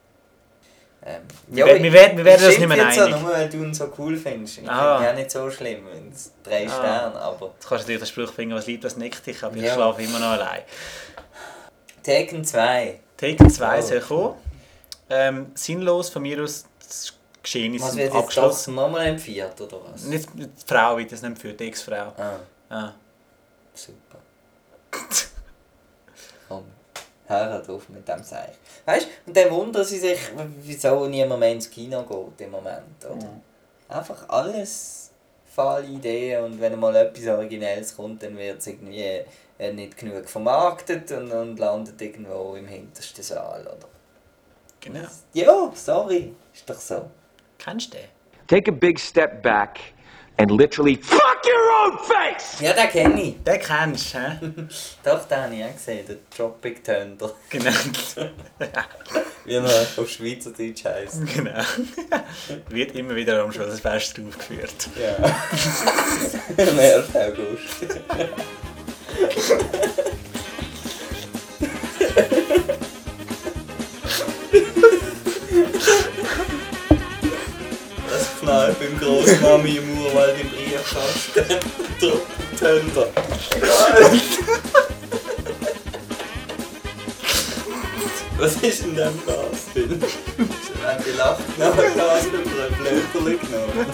Ja, wir werden das nicht mehr einig. Nur weil du ihn so cool findest. Ich finde ja nicht so schlimm, wenn es 3 Sterne, aber... Jetzt kannst du natürlich den Spruch bringen, was liebt, das nickt dich, aber ich schlafe immer noch allein. Taken 2. Taken 2 soll kommen. Sinnlos von mir aus, das Geschehen ist was wird jetzt das nochmal empfiehlt, oder was? Nicht die Frau wird das nicht empfiehlt, die Ex-Frau. Super. Komm, hör drauf mit dem Seich. Weißt du, und dann wundern sie sich, wieso niemand mehr ins Kino geht im Moment, oder? Einfach alles fahle Ideen und wenn mal etwas Originelles kommt, dann wird es irgendwie nicht genug vermarktet und landet irgendwo im hintersten Saal, oder? Genau. Ja, sorry, ist doch so. Kennst du den? Take a big step back and literally fuck your own face! Ja, den kenne ich. Den kennst du, hä? Doch, den habe ich auch gesehen, der Tropic Thunder. Genau. Wie er auf Schweizerdeutsch heisst. Genau. Wird immer wieder am Schlossfest aufgeführt. Ja. Am 1. August. Das knallt beim Grossmami im Urwald im Briefkasten. Thunder. Was ist denn dem Glas drin? Wenn die lacht, nach dem Glas über ein Blöterchen genommen.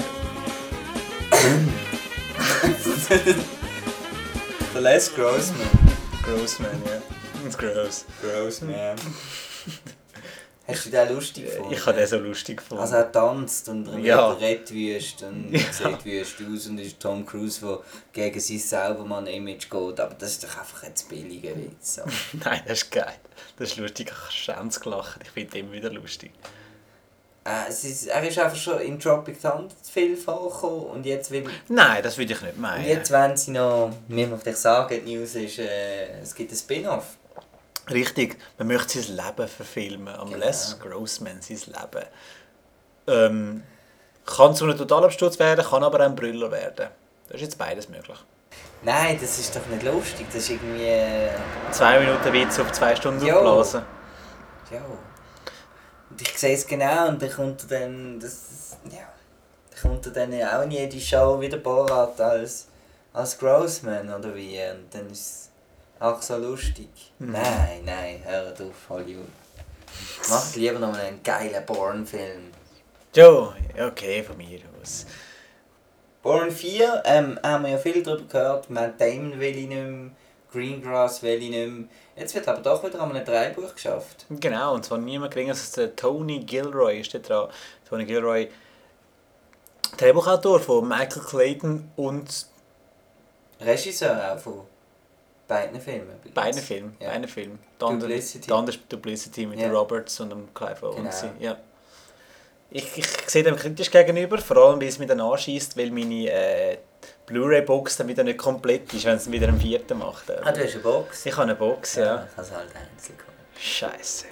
Der Les Grossman. Grossman, ja. It's gross. Grossman. Hast du den lustig gefunden? Ich habe den so lustig gefunden. Also er tanzt und ja. redet wüst und sieht wüst aus und ist Tom Cruise, der gegen sein selber mal ein Image geht. Aber das ist doch einfach ein billiger Witz. So. Nein, das ist geil. Das ist lustig. Ich habe Schänz gelacht. Ich finde den immer wieder lustig. Er ist einfach schon in Tropic Thunder zu viel vorgekommen und jetzt will... Nein, das würde ich nicht meinen. Und jetzt wollen sie noch, wie man vielleicht sagen, die News ist, es gibt ein Spin-off. Richtig, man möchte sein Leben verfilmen. Am Les Grossman sein Leben. Kann zu einem Totalabsturz werden, kann aber auch ein Brüller werden. Das ist jetzt beides möglich. Nein, das ist doch nicht lustig. Das ist irgendwie... 2 Minuten Witz auf 2 Stunden aufblasen. Ja. Und ich sehe es genau und dann kommt dann... Dann kommt dann auch in jede Show wieder Borat als Grossman oder wie. Und dann ist es auch so lustig. Nein, hör auf, Hollywood. Macht lieber noch mal einen geilen Bourne-Film. Jo, okay, von mir aus. Bourne 4, haben wir ja viel darüber gehört. Matt Damon will ich nicht mehr, Greengrass will ich nicht mehr. Jetzt wird aber doch wieder einmal ein Drehbuch geschafft. Genau, und zwar niemand geringer als der Tony Gilroy ist da dran. Tony Gilroy, Drehbuchautor von Michael Clayton und... Regisseur auch von beiden Filmen. Beiden Filmen. Der andere ist Duplicity mit Roberts und dem Clive Owens. Genau. Ja. Ich sehe dem kritisch gegenüber, vor allem weil es mich dann anschießt, weil meine Blu-ray-Box dann wieder nicht komplett ist, wenn es wieder einen 4. macht. Du hast eine Box? Ich habe eine Box, ja. Ich habe es halt einzeln gehabt. Scheiße.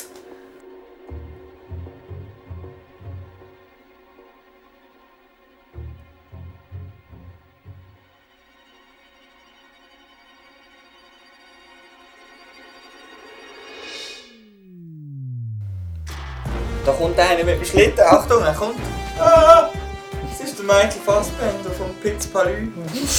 Da kommt einer mit dem Schlitten. Achtung, er kommt. Ah, das ist der Michael Fassbender vom Piz Palü.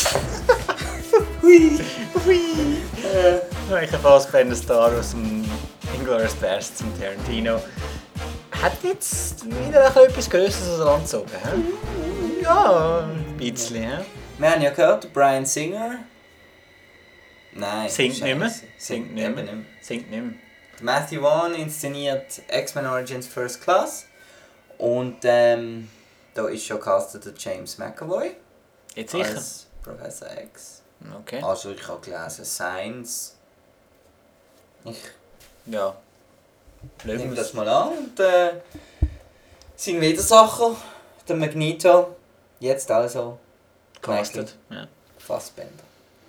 Hui. Michael Fassbender, Star aus dem Inglourious Basterds zum Tarantino. Hat jetzt wieder etwas Größeres angezogen, he? Ja, ein bisschen, he? Wir haben ja gehört, Bryan Singer. Nein, singt nicht mehr. Singt nicht mehr. Singt nicht mehr. Matthew Vaughn inszeniert X-Men Origins First Class. Und da ist schon castet der James McAvoy. Jetzt sicher? Als Professor X. Okay. Also ich habe gelesen, Science. Ich Ja. nehme das mal an. Und sein Widersacher, der Magneto, jetzt also Castet. Ja. Fassbender.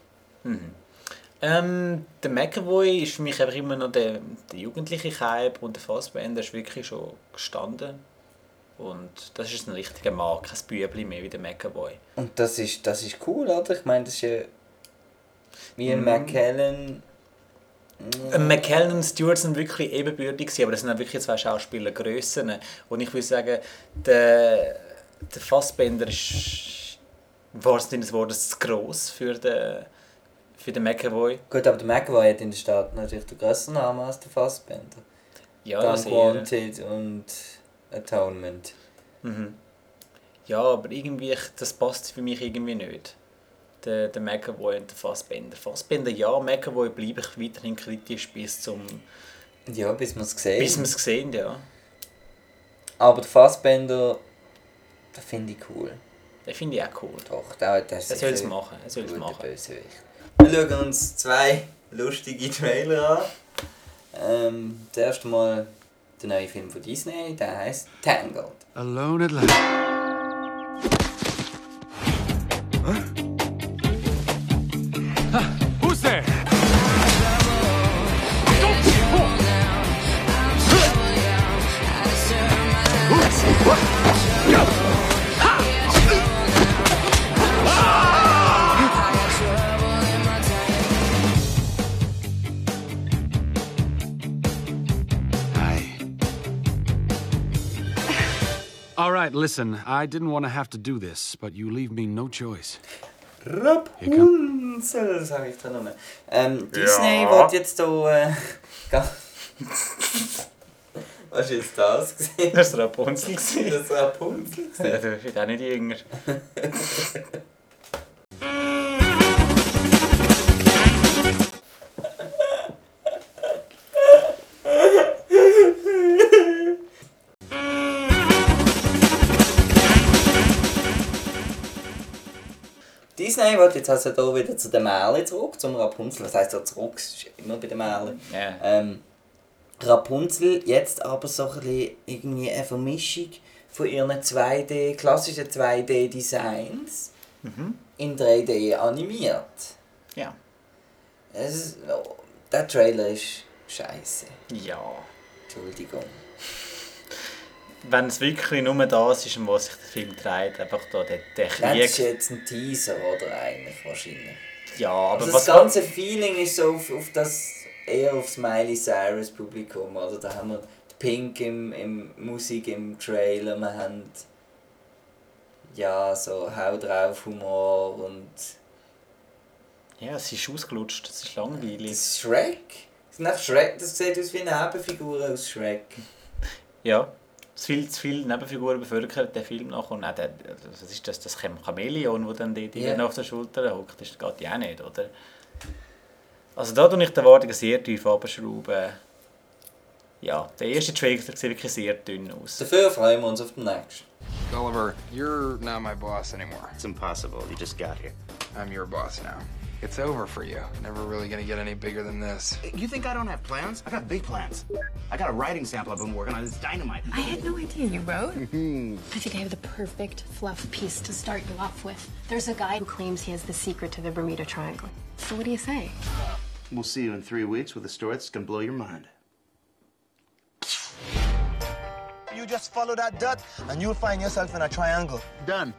Der McAvoy ist für mich einfach immer noch der jugendliche Hype und der Fassbender ist wirklich schon gestanden. Und das ist ein richtiger Mann, kein Bübli mehr wie der McAvoy. Und das ist cool, oder? Ich meine, das ist ja wie ein McKellen. McKellen und Stewart sind wirklich ebenbürtig gewesen, aber das sind auch wirklich zwei Schauspielergrössen. Und ich würde sagen, der Fassbender ist wahrscheinlich das Wort zu gross für den McAvoy. Gut, aber der McAvoy hat in der Stadt natürlich den grösseren Namen als der Fassbender. Ja, Dann Wanted und Atonement. Ja, aber irgendwie, das passt für mich irgendwie nicht. Der McAvoy und der Fassbender. Fassbender ja, McAvoy bleibe ich weiterhin kritisch bis wir es sehen, ja. Aber der Fassbender, den finde ich cool. Den finde ich auch cool. Doch, der soll es machen. Bösewicht. Wir schauen uns 2 lustige Trailer an. Das erste Mal der neue Film von Disney, der heisst Tangled. Alone at last. Who's there? All right, listen, I didn't want to have to do this, but you leave me no choice. Rapunzel, das sage ich da nochmal. Disney wird jetzt hier... Was ist jetzt das gesehen? Das war Rapunzel. Das war Rapunzel. Ja, du bist auch nicht jünger. Disney wird jetzt also hier wieder zu den Märchen zurück, zum Rapunzel. Was heisst da zurück? Es ist immer bei den Märchen. Yeah. Rapunzel jetzt aber so ein bisschen irgendwie eine Vermischung von ihren klassischen 2D-Designs in 3D animiert. Ja. Der Trailer ist scheiße. Ja. Entschuldigung. Wenn es wirklich nur das ist, um was sich der Film dreht, einfach da der Krieg. Das ist jetzt ein Teaser, oder eigentlich wahrscheinlich. Ja, aber also was das ganze Feeling ist so eher aufs Miley Cyrus Publikum, oder? Da haben wir Pink im Musik im Trailer, wir haben ja so Hau drauf Humor und ja, es ist ausgelutscht, es ist langweilig. Das ist Shrek. Das sieht aus wie eine Nebenfigur aus Shrek. Ja, zu viele Nebenfiguren bevölkert den Film nach und auch was ist das Chamäleon, das dann dort auf der Schulter hockt, das geht ja auch nicht, oder? Also da tue ich die Erwartungen sehr tief abschrauben. Ja, der erste Trailer sieht wirklich sehr dünn aus. Dafür freuen wir uns auf den nächsten. Gulliver, you're not my boss anymore. It's impossible. You just got here. I'm your boss now. It's over for you. Never really gonna get any bigger than this. You think I don't have plans? I got big plans. I got a writing sample I've been working on. It's dynamite. I had no idea you wrote. I think I have the perfect fluff piece to start you off with. There's a guy who claims he has the secret to the Bermuda Triangle. So what do you say? We'll see you in 3 weeks with a story that's gonna blow your mind. You just follow that dot and you'll find yourself in a triangle. Done.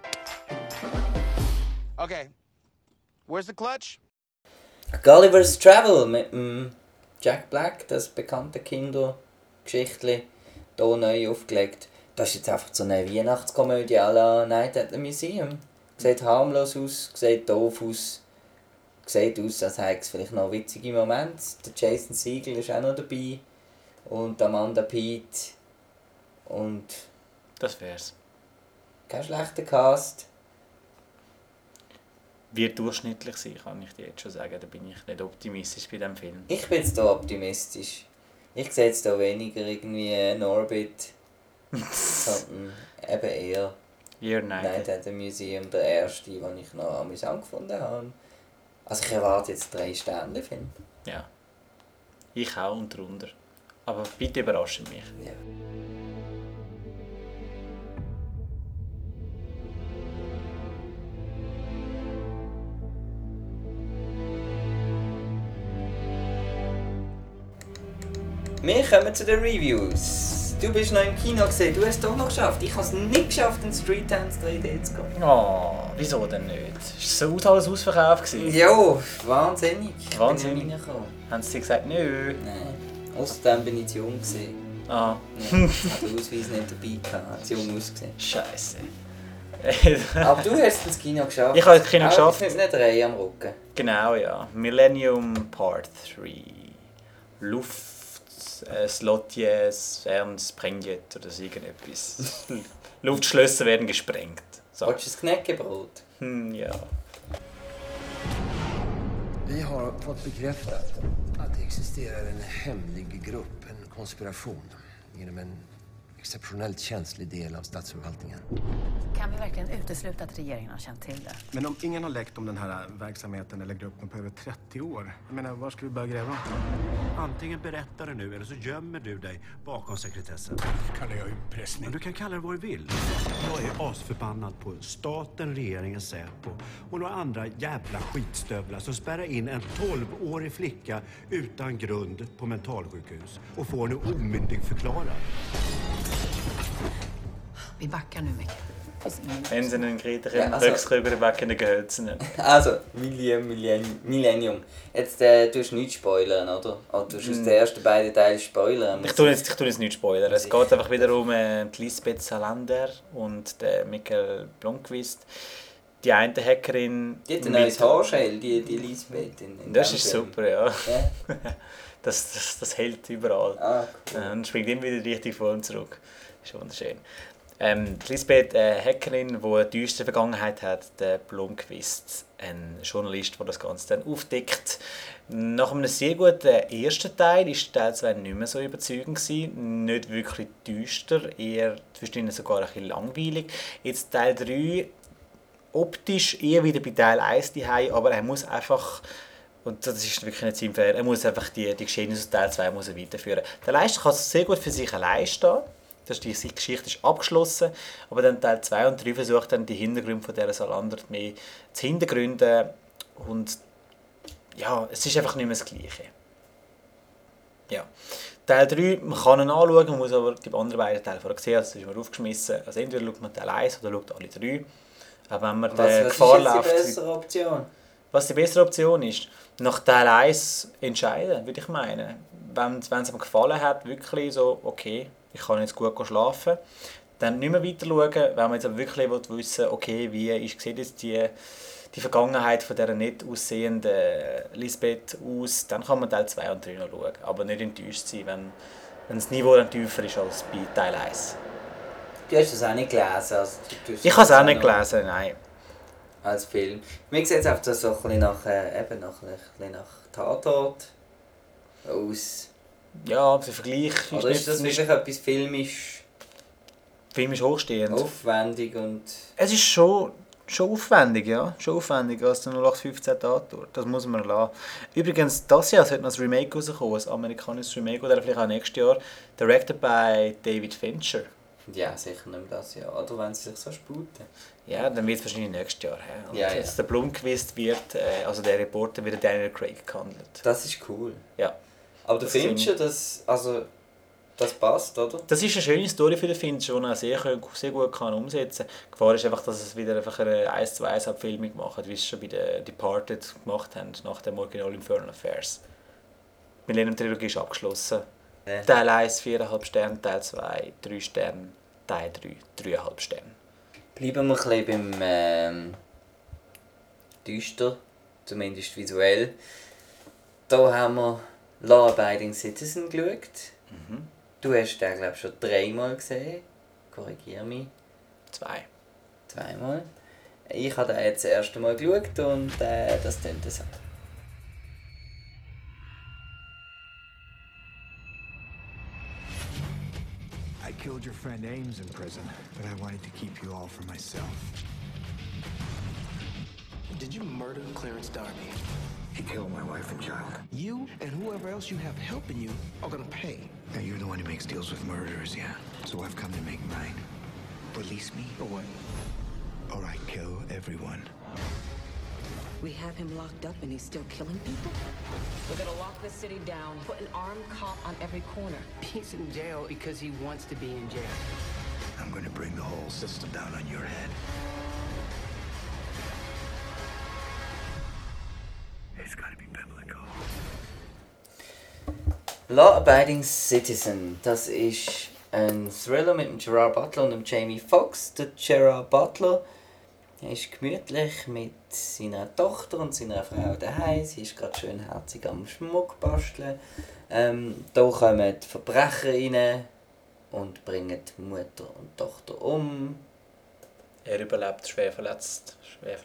Okay. Where's the clutch? Gulliver's Travel mit Jack Black, das bekannte Kindergeschichtli, hier neu aufgelegt. Das ist jetzt einfach so eine Weihnachtskomödie à la Night at the Museum. Sieht harmlos aus, sieht doof aus, sieht aus, als hätte es vielleicht noch witzige Momente. Der Jason Segel ist auch noch dabei und Amanda Peet und... Das wär's. Kein schlechter Cast. Wird durchschnittlich sein, kann ich dir jetzt schon sagen. Da bin ich nicht optimistisch bei diesem Film. Ich bin jetzt hier optimistisch. Ich sehe jetzt da weniger irgendwie Norbit, sondern eben eher Night at the Museum, der erste, den ich noch amüsant gefunden habe. Also ich erwarte jetzt 3 Sterne-Film. Ja. Ich auch und drunter. Aber bitte überraschen mich. Ja. Wir kommen zu den Reviews. Du bist noch im Kino gesehen, du hast es doch noch geschafft. Ich habe es nicht geschafft, in Street Dance 3D zu gehen. Oh, wieso denn nicht? Ist so alles ausverkauft? Ja, wahnsinnig. Wahnsinnig. Bin ich reingekommen. Haben sie gesagt, nö? Nein. Außerdem bin ich zu jung gewesen. Ah. Ja, ich hatte den Ausweis nicht dabei gehabt, hat zu jung ausgesehen. Scheisse. Aber du hast das Kino geschafft. Ich habe das Kino geschafft. Mit einer 3 am Rücken. Genau, ja. Millennium Part 3. Luft, Slotjes, Sprengjet oder so irgendetwas. Luftschlösser werden gesprengt. So. Willst du das Knäckebrot? Ja. Vi har fått bekräftat att det existerar en hemlig grupp, en konspiration inom en exceptionellt känslig del av statsförvaltningen. Kan vi verkligen utesluta att regeringen har känt till det? Men om ingen har läckt om den här verksamheten eller gruppen på över 30 år, jag menar, var ska vi börja gräva? Antingen berättar du nu eller så gömmer du dig bakom sekretessen. Det kallar jag utpressning. Men du kan kalla det vad du vill. Jag är asförbannad på staten, regeringen, Säpo och några andra jävla skitstövlar som spärrar in en 12-årig flicka utan grund på mentalsjukhus och får henne omyndigförklarad. Vi backar nu, Micke. Wenn sie einen Griechen Rückskrüger backen, dann gehört es nicht. Also, Millennium. Jetzt, du hast nichts spoilern, oder? Oder du hast aus den ersten beiden Teilen spoilern. Ich tue jetzt nicht spoilern. Es geht einfach wieder um die Lisbeth Salander und den Michael Blomqvist. Die eine Hackerin... Die hat ein neues Haarschell, die Lisbeth. Das ist super, ja. Das hält überall. Ah, cool. Und springt immer wieder in die richtige Form zurück. Das ist wunderschön. Lisbeth, eine Hackerin, die eine düstere Vergangenheit hat, der Blomqvist, ein Journalist, der das Ganze dann aufdeckt. Nach einem sehr guten ersten Teil war Teil 2 nicht mehr so überzeugend gewesen. Nicht wirklich düster, eher zwischendurch sogar ein bisschen langweilig. Jetzt Teil 3, optisch eher wieder bei Teil 1 daheim, aber er muss einfach... Und das ist wirklich nicht sinnvoll. Er muss einfach die Geschehnisse aus Teil 2 weiterführen. Der Leiste kann sehr gut für sich allein stehen. Die Geschichte ist abgeschlossen. Aber dann Teil 2 und 3 versucht dann die Hintergründe von dieser Salander mehr zu hintergründen. Und ja, es ist einfach nicht mehr das Gleiche. Ja. Teil 3, man kann ihn anschauen, man muss aber die anderen beiden Teile vorher sehen. Also ist man aufgeschmissen. Also entweder schaut man Teil 1 oder schaut alle 3. Aber wenn man die Gefahr läuft... Was ist die bessere Option? Was die bessere Option ist? Nach Teil 1 entscheiden, würde ich meinen. Wenn es mir gefallen hat, wirklich so, okay, ich kann jetzt gut schlafen, dann nicht mehr weiter schauen. Wenn man jetzt aber wirklich wissen will, okay, wie sieht jetzt die Vergangenheit von dieser nicht aussehenden Lisbeth aus, dann kann man Teil 2 und 3 noch schauen. Aber nicht enttäuscht sein, wenn das Niveau dann tiefer ist als bei Teil 1. Du hast das auch nicht gelesen? Also, ich habe es auch nicht gelesen, nein. Als Film. Mir sieht es einfach so ein bisschen nach Tatort aus. Ja, der Vergleich ist oder ist das wirklich etwas filmisch hochstehend? Aufwendig und... Es ist schon aufwendig, ja. Schon aufwendiger als der 0815 Tatort. Das muss man lassen. Übrigens, dieses Jahr sollte noch ein Remake rauskommen, ein amerikanisches Remake, oder vielleicht auch nächstes Jahr. Directed by David Fincher. Ja, sicher nicht mehr das Jahr. Oder wenn sie sich so sputen. Ja, dann wird es wahrscheinlich nächstes Jahr. Und ja. Der Blomqvist wird, also der Reporter, wird Daniel Craig gehandelt. Das ist cool. Ja. Aber der Fincher, das passt, oder? Das ist eine schöne Story für den Fincher, die er sehr gut umsetzen kann. Die Gefahr ist einfach, dass es wieder einfach eine 1:1-Abfilmung macht, wie es schon bei den Departed gemacht haben, nach dem Original Infernal Affairs. Die Millennium-Trilogie ist abgeschlossen. Teil 1 4,5 Sterne, Teil 2 3 Sterne, Teil 3 3,5 Sterne. Bleiben wir ein bisschen beim Düster, zumindest visuell. Da haben wir Law Abiding Citizen geschaut. Mhm. Du hast den, glaube ich, schon 3-mal gesehen. Korrigiere mich. 2-mal. Ich habe den jetzt das erste Mal geschaut und das klingt so. killed your friend Ames in prison, but I wanted to keep you all for myself. Did you murder Clarence Darby? He killed my wife and child. You and whoever else you have helping you are gonna pay. Now, you're the one who makes deals with murderers, yeah? So I've come to make mine. Release me or what? Or I kill everyone. We have him locked up and he's still killing people? We're gonna lock the city down, put an armed cop on every corner. He's in jail because he wants to be in jail. I'm gonna bring the whole system down on your head. It's gotta be biblical. Law-Abiding Citizen, das ist ein Thriller mit dem Gerard Butler und dem Jamie Foxx. Der Gerard Butler ist gemütlich mit seiner Tochter und seiner Frau daheim. Sie ist gerade schön herzig am Schmuck basteln. Da kommen die Verbrecher rein und bringen Mutter und Tochter um. Er überlebt, schwer verletzt.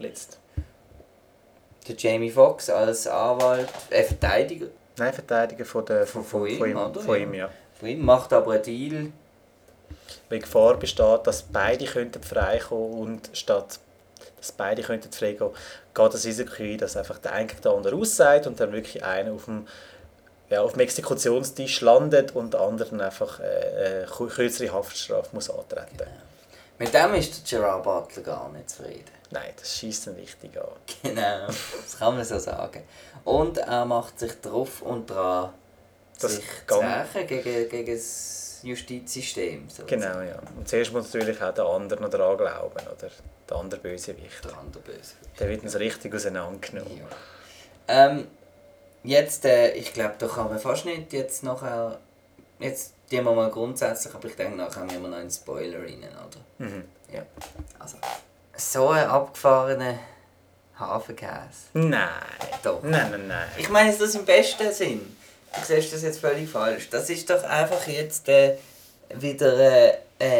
Der Jamie Foxx als Anwalt, Verteidiger. Nein, Verteidiger von ihm, ja. Von ihm macht aber einen Deal. Weil Gefahr besteht, dass beide könnten freikommen und statt dass beide könnten freigehen, geht das Risiko ein, dass einfach der eine der andere aussagt und dann wirklich einer auf dem Exekutionstisch landet und der andere dann einfach eine kürzere Haftstrafe muss antreten. Genau. Mit dem ist der Gerard Butler gar nicht zufrieden. Nein, das schießt ihn richtig an. Genau, das kann man so sagen. Und er macht sich drauf und dran, sich zu rächen gegen das Justizsystem. Genau, ja. Und zuerst muss natürlich auch der andere noch daran glauben, oder? Der andere Bösewicht. Der wird dann so richtig auseinandergenommen. Ja. Jetzt, ich glaube, da kann man fast nicht jetzt nachher... Jetzt die wir mal grundsätzlich, aber ich denke, nachher müssen wir noch einen Spoiler rein, oder? Mhm. Ja. Also, so ein abgefahrener Hafenkäse. Nein. Doch. Nein. Ich meine das im besten Sinn. Du siehst das jetzt völlig falsch. Das ist doch einfach jetzt wieder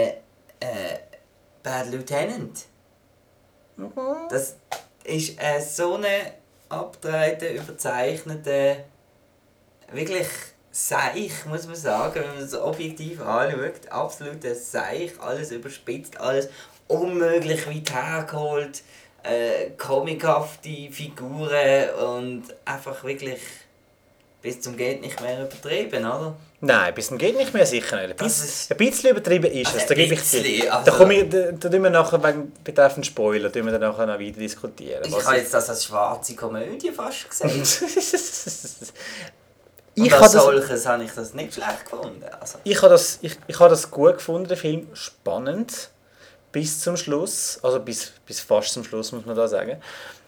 Bad Lieutenant. Das ist so eine abgedrehte, überzeichnete, wirklich Seich, muss man sagen, wenn man es objektiv anschaut. Absolut Seich, alles überspitzt, alles unmöglich weit hergeholt, comichafte Figuren und einfach wirklich bis zum geht nicht mehr übertrieben, oder? Nein, bis zum geht nicht mehr sicher nicht. Ein bisschen übertrieben ist es, da gebe ich dir. Also, da tun wir nachher betreffend Spoiler, tun wir dann nachher noch weiter diskutieren. Ich habe jetzt das als schwarze Komödie fast gesehen. Solches habe ich das nicht schlecht gefunden. Also. Ich habe das gut gefunden, den Film spannend bis zum Schluss, also bis fast zum Schluss, muss man da sagen.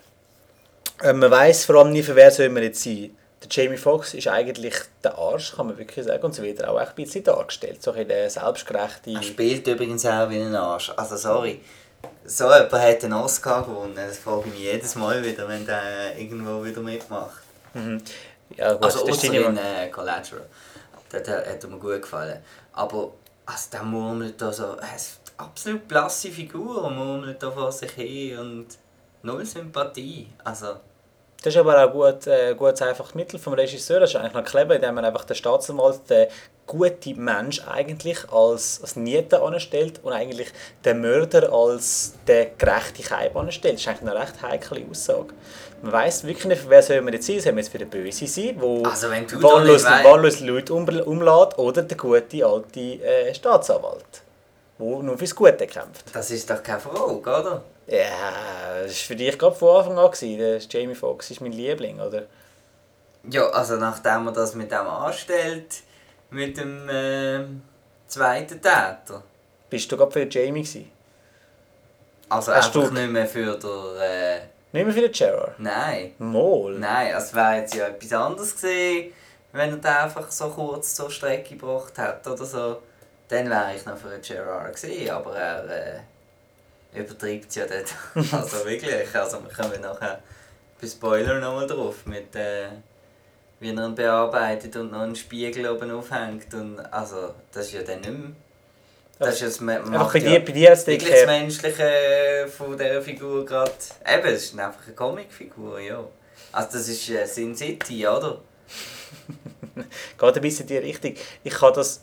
Man weiss vor allem nie, für wer soll man jetzt sein. Der Jamie Foxx ist eigentlich der Arsch, kann man wirklich sagen, und so wird er auch ein bisschen dargestellt, so ein der selbstgerechte... Er spielt übrigens auch wie ein Arsch, also sorry. So jemand hat einen Oscar gewonnen, das frage ich mich jedes Mal wieder, wenn der irgendwo wieder mitmacht. Mhm. Ja, gut, also außer in Collateral, das hat mir gut gefallen. Aber also, der murmelt da so, eine absolut blasse Figur, murmelt da vor sich hin und null Sympathie, also... Das ist aber auch gutes einfaches Mittel vom Regisseur. Das ist eigentlich noch clever, indem man einfach den Staatsanwalt, den guten Mensch eigentlich als Niete anstellt und eigentlich den Mörder als den gerechten Kaib anstellt. Das ist eigentlich eine recht heikle Aussage. Man weiss wirklich nicht, für wer soll man jetzt sein. Soll man jetzt für den Böse sein, der wahllos Leute umlässt, oder der gute alte Staatsanwalt, der nur fürs Gute kämpft. Das ist doch keine Frage, oder? Ja, das war für dich gerade von Anfang an. Der Jamie Foxx ist mein Liebling, oder? Ja, also nachdem man das mit dem anstellt, mit dem zweiten Täter. Bist du gerade für den Jamie gewesen? Also hast einfach nicht mehr für den... nicht mehr für den Gerard? Nein. Mal? Nein, es wäre jetzt ja etwas anderes gewesen, wenn er den einfach so kurz zur Strecke gebracht hätte oder so. Dann wäre ich noch für den Gerard gewesen, aber er... übertreibt es ja dort. Also wirklich. Also wir kommen nachher bei Spoiler nochmal drauf, mit, wie er ihn bearbeitet und noch einen Spiegel oben aufhängt. Und, also das ist ja dann nicht mehr... Das ist ja bei dir als wirklich das Menschliche von dieser Figur gerade... Eben, es ist einfach eine Comicfigur, ja. Also das ist Sin City, oder? Geht ein bisschen in die Richtung. Ich habe das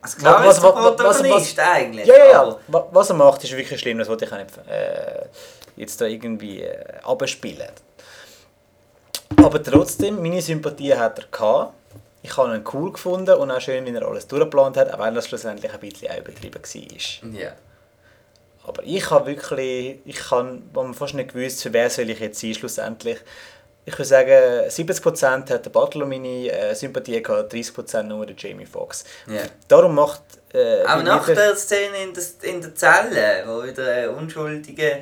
Also klar ist der Protagonist eigentlich. Ja. Was er macht, ist wirklich schlimm. Das wollte ich auch nicht jetzt da irgendwie abspielen. Aber trotzdem, meine Sympathie hat er gehabt. Ich habe ihn cool gefunden und auch schön, wie er alles durchgeplant hat, auch wenn das schlussendlich ein bisschen auch übertrieben war. Ja. Aber ich habe fast nicht gewusst, für wer soll ich jetzt sein schlussendlich. Ich würde sagen, 70% hat der Butler meine Sympathie gehabt, 30% nur der Jamie Foxx. Yeah. Darum macht... auch nach der Szene in der Zelle, wo wieder ein Unschuldiger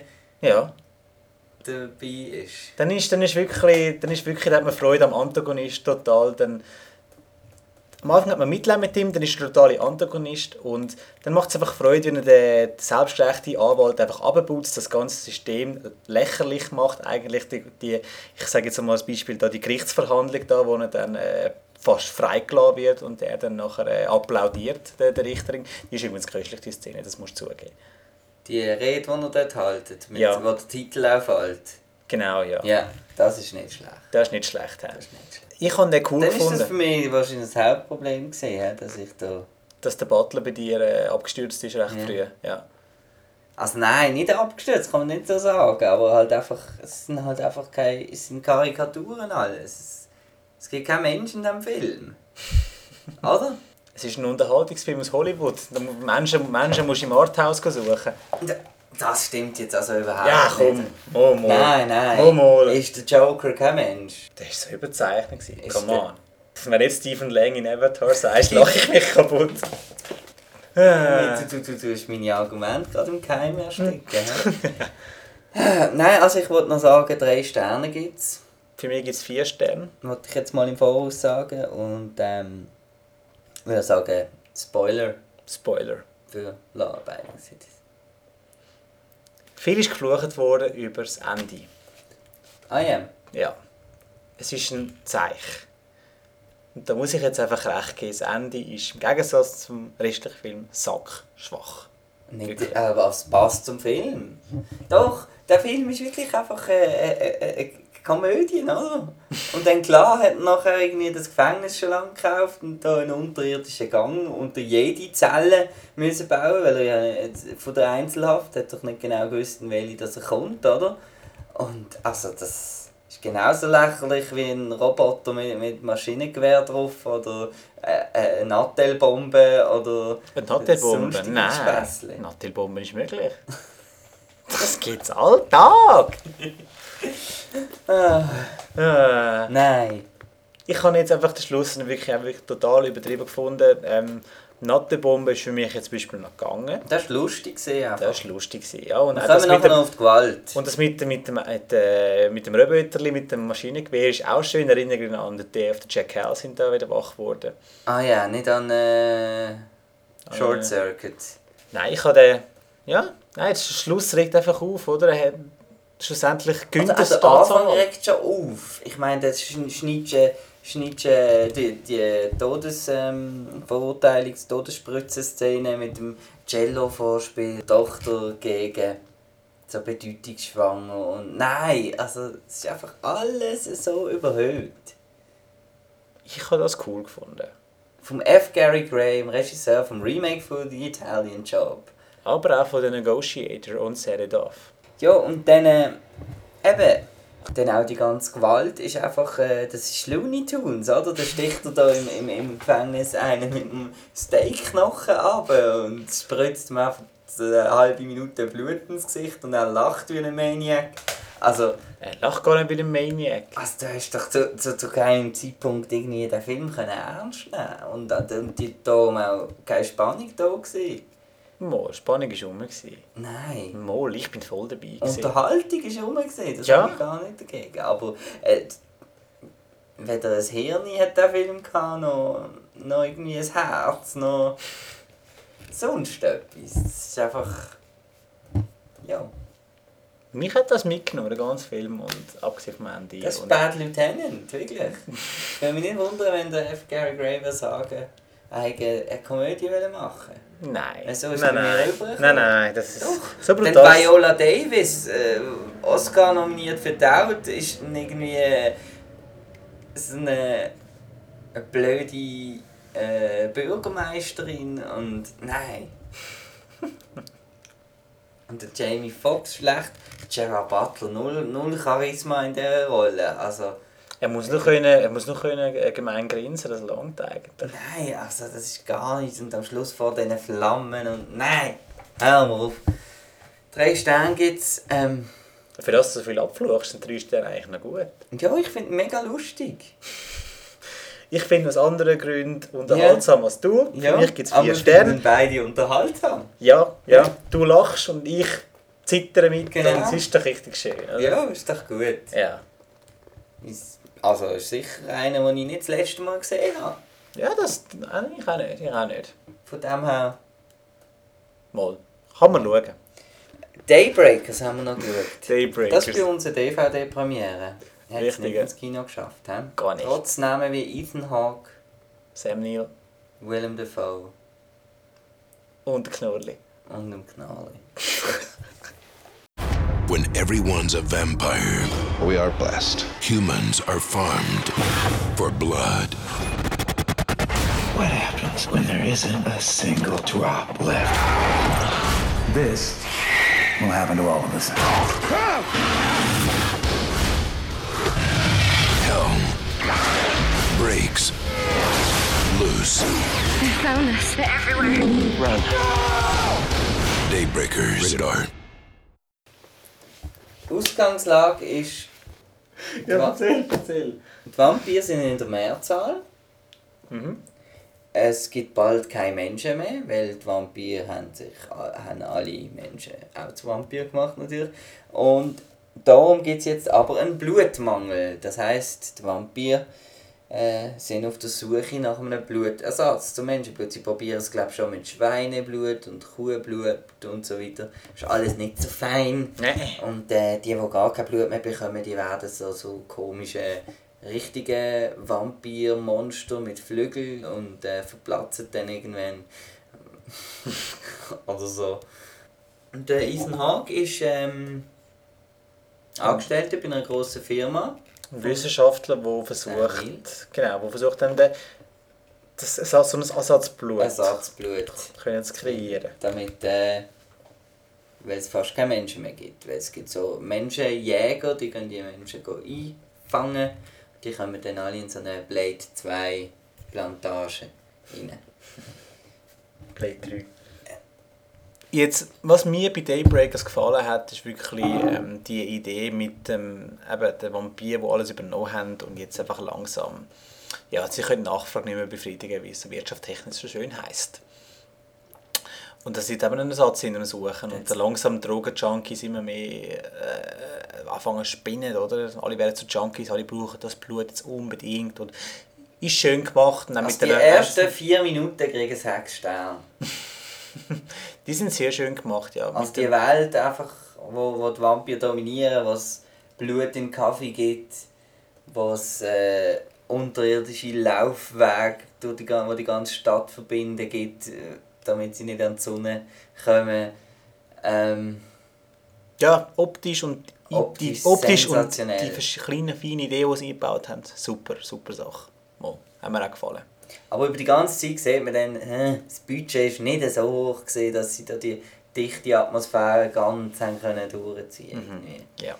dabei ist. Dann ist wirklich, da hat man Freude am Antagonist total. Am Anfang hat man Mitleid mit ihm, dann ist er der totale Antagonist und dann macht es einfach Freude, wenn er den selbstgerechten Anwalt einfach runterputzt, das ganze System lächerlich macht. Eigentlich die ich sage jetzt mal als Beispiel da die Gerichtsverhandlung da, wo er dann fast freigelassen wird und er dann nachher applaudiert, der Richterin. Die ist übrigens köstlich, die Szene, das musst du zugeben. Die Rede, die er dort hält, wo der Titel auffällt. Genau, ja. Ja, das ist nicht schlecht. Das ist nicht schlecht. Ich habe den cool gefunden. Dann ist das für mich wahrscheinlich das Hauptproblem gewesen, dass ich da... Dass der Butler bei dir abgestürzt ist recht früh, ja. Also nein, nicht abgestürzt, kann man nicht so sagen, aber halt einfach, es sind Karikaturen alles. Es gibt keinen Menschen in diesem Film. Oder? Es ist ein Unterhaltungsfilm aus Hollywood. Menschen musst du im Arthouse suchen. Das stimmt jetzt also überhaupt nicht. Ja, komm. Nein. Ist der Joker kein Mensch? Der war so überzeichnet. Come on. Wenn jetzt Stephen Lang in Avatar sagst, lache ich mich kaputt. Du hast meine Argumente gerade im Keim ersticken. Nein, also ich wollte noch sagen, 3 Sterne gibt es. Für mich gibt es 4 Sterne. Wollte ich jetzt mal im Voraus sagen. Und würde sagen, Spoiler. Für Law-Abiding Citizens. Viel ist geflucht worden über das Ende. Ah ja? Ja. Es ist ein Zeichen. Und da muss ich jetzt einfach recht geben. Das Ende ist im Gegensatz zum restlichen Film sackschwach. Nicht, aber es passt zum Film. Doch, der Film ist wirklich einfach eine Komödie, oder? Und dann klar hat nachher irgendwie das Gefängnis schon lange gekauft und da einen unterirdischen Gang unter jede Zelle müssen bauen, weil er ja von der Einzelhaft hat doch nicht genau gewusst, in welche das er kommt, oder? Und also das ist genauso lächerlich wie ein Roboter mit Maschinengewehr drauf oder eine Nattelbombe oder eine Nattelbombe? Nein, eine Nattelbombe ist möglich. Das gibt's alltag. Nein. Ich habe jetzt einfach den Schluss wirklich total übertrieben gefunden. Nattelbombe ist für mich jetzt zum Beispiel noch gegangen. Das war lustig. Das war lustig, ja. Und wir kommen nachher noch auf die Gewalt. Und das mit dem Röböterli, mit dem Maschinengewehr ist auch schön. Erinnerung an den Day of the Jackal sind da wieder wach geworden. Ah ja, nicht an Short Circuit. Nein, ich habe den... Ja, nein, der Schluss regt einfach auf, oder? Schlussendlich gönnt also der Anfang regt schon auf. Ich meine, das schneidest die Todesspritzenszene mit dem Cello-Vorspiel, Tochter gegen so bedeutungsschwanger und nein, also es ist einfach alles so überhöht. Ich habe das cool gefunden. Vom F. Gary Gray, dem Regisseur vom Remake von The Italian Job. Aber auch von The Negotiator und Set It Off. Ja, und dann dann auch die ganze Gewalt ist einfach, das ist Looney Tunes, oder? Da sticht er da im Gefängnis einen mit einem Steakknochen ab und spritzt ihm einfach eine halbe Minute Blut ins Gesicht und er lacht wie ein Maniac. Also, er lacht gar nicht wie ein Maniac. Also du hast doch zu keinem Zeitpunkt irgendwie den Film ernst nehmen und da war auch keine Spannung da gewesen. Mo, Spannung war rum. Nein. Mo, ich bin voll dabei. Unterhaltung war rum, das ja. habe ich gar nicht dagegen. Aber weder ein Hirn hat der Film gehabt, noch irgendwie ein Herz, noch sonst etwas. Es ist einfach... Ja. Mich hat das mitgenommen, den ganzen Film, und abgesehen vom Ende. Das ist Bad Lieutenant, wirklich. Ich würde mich nicht wundern, wenn der F. Gary Gray sagen, er hätte eine Komödie machen. Nein. So ist nein, das ist doch so brutal. Dann Viola Davis, Oscar nominiert für Doubt, ist irgendwie so eine blöde Bürgermeisterin und nein. Und der Jamie Foxx schlecht, Gerard Butler null Charisma in dieser Rolle. Also, er muss nur können gemein grinsen, das langt eigentlich. Nein, also das ist gar nichts. Und am Schluss vor diesen Flammen und nein, hör mal auf. 3 Sterne gibt's. Für das du so viel abfluchst, sind 3 Sterne eigentlich noch gut. Ja, ich finde ihn mega lustig. Ich finde aus anderen Gründen unterhaltsam als du. Für mich gibt es 4 Sterne. Aber beide unterhaltsam. Ja. Du lachst und ich zittere mit. Genau. Und es ist doch richtig schön. Oder? Ja, ist doch gut. Ja. Also ist sicher einer, den ich nicht das letzte Mal gesehen habe. Ja, das ich auch nicht. Von dem her... Mal. Kann man schauen. Daybreakers haben wir noch geschaut. Daybreakers. Das ist bei uns eine DVD-Premiere. Hat es nicht ins Kino geschafft. He? Gar nicht. Trotz Namen wie Ethan Hawke, Sam Neill, Willem Dafoe und Knorli. Und dem Knalli. When everyone's a vampire, we are blessed. Humans are farmed for blood. What happens when there isn't a single drop left? This will happen to all of us. Hell breaks loose. They found us. They're everywhere. Run. Daybreakers. Rated R. Die Ausgangslage ist... Ja, erzähl. Die Vampire sind in der Mehrzahl. Mhm. Es gibt bald keine Menschen mehr, weil die Vampire haben alle Menschen auch zu Vampir gemacht natürlich. Und darum gibt es jetzt aber einen Blutmangel. Das heisst, die Vampire sind auf der Suche nach einem Blutersatz zum Menschenblut. Sie probieren es glaube ich schon mit Schweineblut und Kuhblut und so weiter. Das ist alles nicht so fein. Nee. Und die gar kein Blut mehr bekommen, die werden so komische richtige Vampirmonster mit Flügeln und verplatzen dann irgendwann. Oder so. Und der Ethan Hawke ist Angestellter bei einer grossen Firma. Ein Wissenschaftler, der versucht dann so ein Ersatzblut können zu kreieren. Damit, weil es fast keine Menschen mehr gibt. Weil es gibt so Menschenjäger, die können die Menschen einfangen. Die kommen dann alle in so eine Blade 2 Plantage rein. Blade 3. Jetzt, was mir bei Daybreakers gefallen hat, ist wirklich die Idee mit dem Vampir, die alles übernommen haben und jetzt einfach langsam, ja, sie können die Nachfrage nicht mehr befriedigen, wie es wirtschaftstechnisch so schön heisst. Und dass sie eben einen Ersatz in suchen und langsam Drogen-Junkies immer mehr anfangen zu spinnen, oder? Alle werden zu Junkies, alle brauchen das Blut jetzt unbedingt und ist schön gemacht. Und also die ersten 4 Minuten kriegen 6 Sterne. Die sind sehr schön gemacht, ja. Also die Welt einfach, wo die Vampire dominieren, wo es Blut in Kaffee gibt, wo es unterirdische Laufwege, die die ganze Stadt verbinden gibt, damit sie nicht an die Sonne kommen. Ja, optisch und die kleinen, feinen Ideen, die sie eingebaut haben. Super Sache. Mal, hat mir auch gefallen. Aber über die ganze Zeit sieht man dann, das Budget war nicht so hoch, dass sie da die dichte Atmosphäre ganz haben können durchziehen. Ja.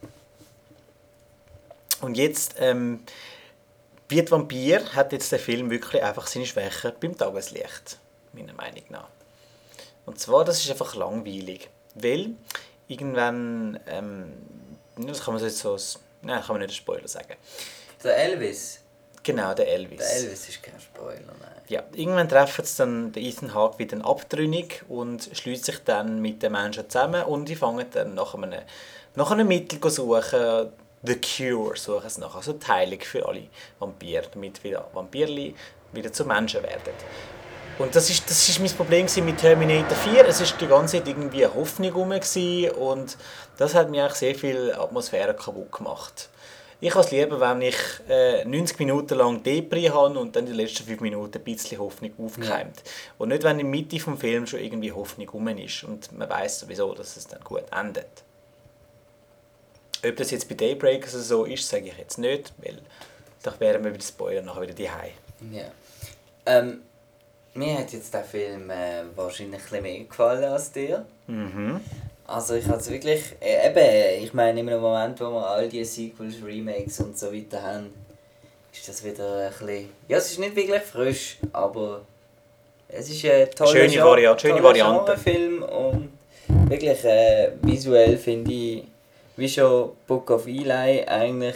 Und jetzt, wie die Vampir hat jetzt der Film wirklich einfach seine Schwächen beim Tageslicht, meiner Meinung nach. Und zwar, das ist einfach langweilig, weil irgendwann, das kann man jetzt so, nein, kann man nicht einen Spoiler sagen. Der Elvis? Genau, der Elvis. Der Elvis ist kein Spoiler, nein. Ja, irgendwann treffen sie dann den Ethan Hawke wieder abtrünnig und schließen sich dann mit den Menschen zusammen und die fangen dann nach einem Mittel zu suchen. The Cure suchen sie nach, also die Heilung für alle Vampire, damit wieder Vampirli wieder zu Menschen werden. Und das ist mein Problem mit Terminator 4. Es war die ganze Zeit irgendwie eine Hoffnung rum und das hat mir eigentlich sehr viel Atmosphäre kaputt gemacht. Ich habe es lieber, wenn ich 90 Minuten lang Depri habe und dann die letzten 5 Minuten ein bisschen Hoffnung aufkeimt. Ja. Und nicht, wenn in der Mitte des Films schon irgendwie Hoffnung rum ist und man weiss sowieso, dass es dann gut endet. Ob das jetzt bei Daybreakers so ist, sage ich jetzt nicht, weil da wären wir bei den Spoilern nachher wieder daheim. Ja. Mir hat jetzt der Film wahrscheinlich ein bisschen mehr gefallen als dir. Mhm. Also ich habe es wirklich, ich meine in einem Moment, wo wir all die Sequels, Remakes und so weiter haben, ist das wieder ein bisschen, ja, es ist nicht wirklich frisch, aber es ist ein toller schöne Variante. Film und wirklich visuell finde ich, wie schon Book of Eli eigentlich,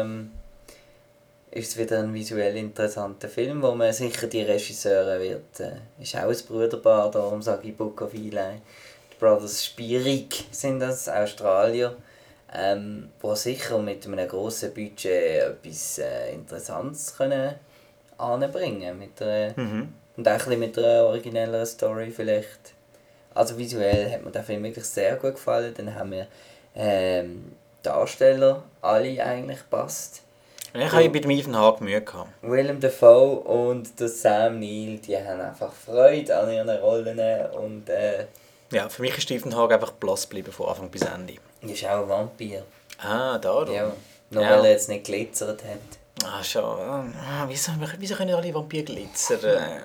ist es wieder ein visuell interessanter Film, wo man sicher die Regisseure wird, ist auch ein Bruderpaar, darum sage ich Book of Eli. Die Brothers Spierig sind das, Australier, die sicher mit einem grossen Budget etwas Interessantes können anbringen können. Und auch ein bisschen mit einer originelleren Story vielleicht. Also visuell hat mir der Film wirklich sehr gut gefallen. Dann haben wir Darsteller, alle eigentlich passt. Ich habe bei dem Ethan Hawke Mühe gehabt. Willem Dafoe und der Sam Neill, die haben einfach Freude an ihren Rollen und ja, für mich ist Ethan Hawke einfach blass geblieben von Anfang bis Ende. Er ist auch ein Vampir. Ah, darum. Ja, nur weil er jetzt nicht glitzert hat. Ah, schon. Wieso können alle Vampire glitzern?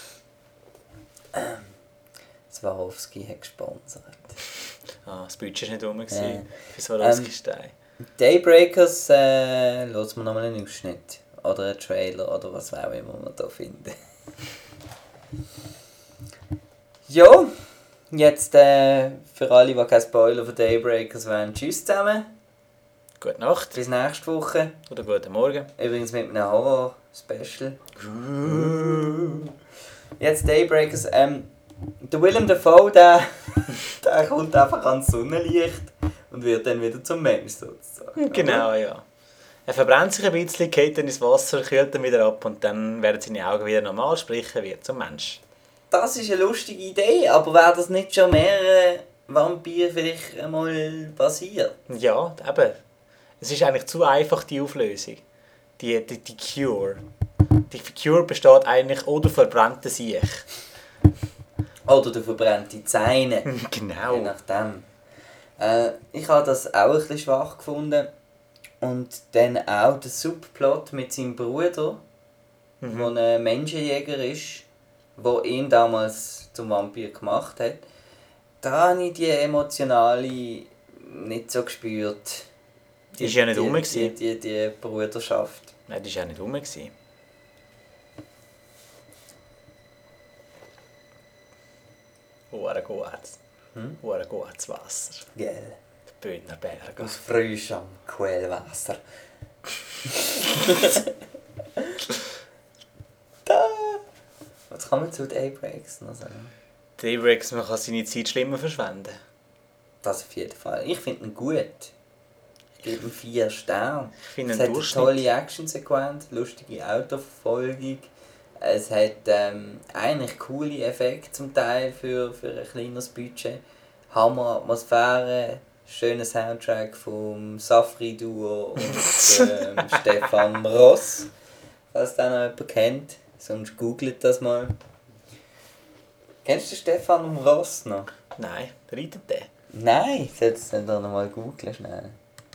Swarovski hat gesponsert. Ah, das Budget war nicht rum für Swarovski-Stein. Daybreakers hören wir nochmal einen Ausschnitt. Oder einen Trailer oder was auch immer wir da finden. Ja, jetzt für alle, die keinen Spoiler für Daybreakers wollen, tschüss zusammen. Gute Nacht. Bis nächste Woche. Oder guten Morgen. Übrigens mit einem Horror-Special. Jetzt Daybreakers. Der Willem Dafoe, der kommt einfach ans Sonnenlicht und wird dann wieder zum Mensch sozusagen. Genau, ja. Er verbrennt sich ein bisschen, geht dann ins Wasser, kühlt dann wieder ab und dann werden seine Augen wieder normal, sprich er wird zum Mensch. Das ist eine lustige Idee, aber wäre das nicht schon mehrere Vampire vielleicht einmal passiert? Ja, eben. Es ist eigentlich zu einfach, die Auflösung. Die Cure. Die Cure besteht eigentlich, du verbrannte Siech. Oder du verbrennte Zähne. Genau. Je nachdem. Ich habe das auch ein bisschen schwach gefunden. Und dann auch der Subplot mit seinem Bruder, der ein Menschenjäger ist, der ihn damals zum Vampir gemacht hat. Da habe ich die emotionale nicht so gespürt. Die war ja nicht rum. Die Bruderschaft. Nein, die war ja nicht rum. Ein gutes Wasser. Gell. Bündner Berge. Aus frischem Quellwasser. Was kann man zu Daybreaks noch sagen? Daybreaks, man kann seine Zeit schlimmer verschwenden. Das auf jeden Fall. Ich finde ihn gut. Ich gebe ihm 4 Sterne. Ich finde es ihn hat eine tolle Actionsequenz, lustige Autoverfolgung. Es hat eigentlich coole Effekte zum Teil für ein kleines Budget. Hammer Atmosphäre, schöner Soundtrack vom Safri-Duo und Stefan Ross. Falls den noch jemand kennt, sonst googelt das mal. Kennst du Stefan Ross noch? Nein, reitet der? Nein, solltest du dann noch mal googeln schnell.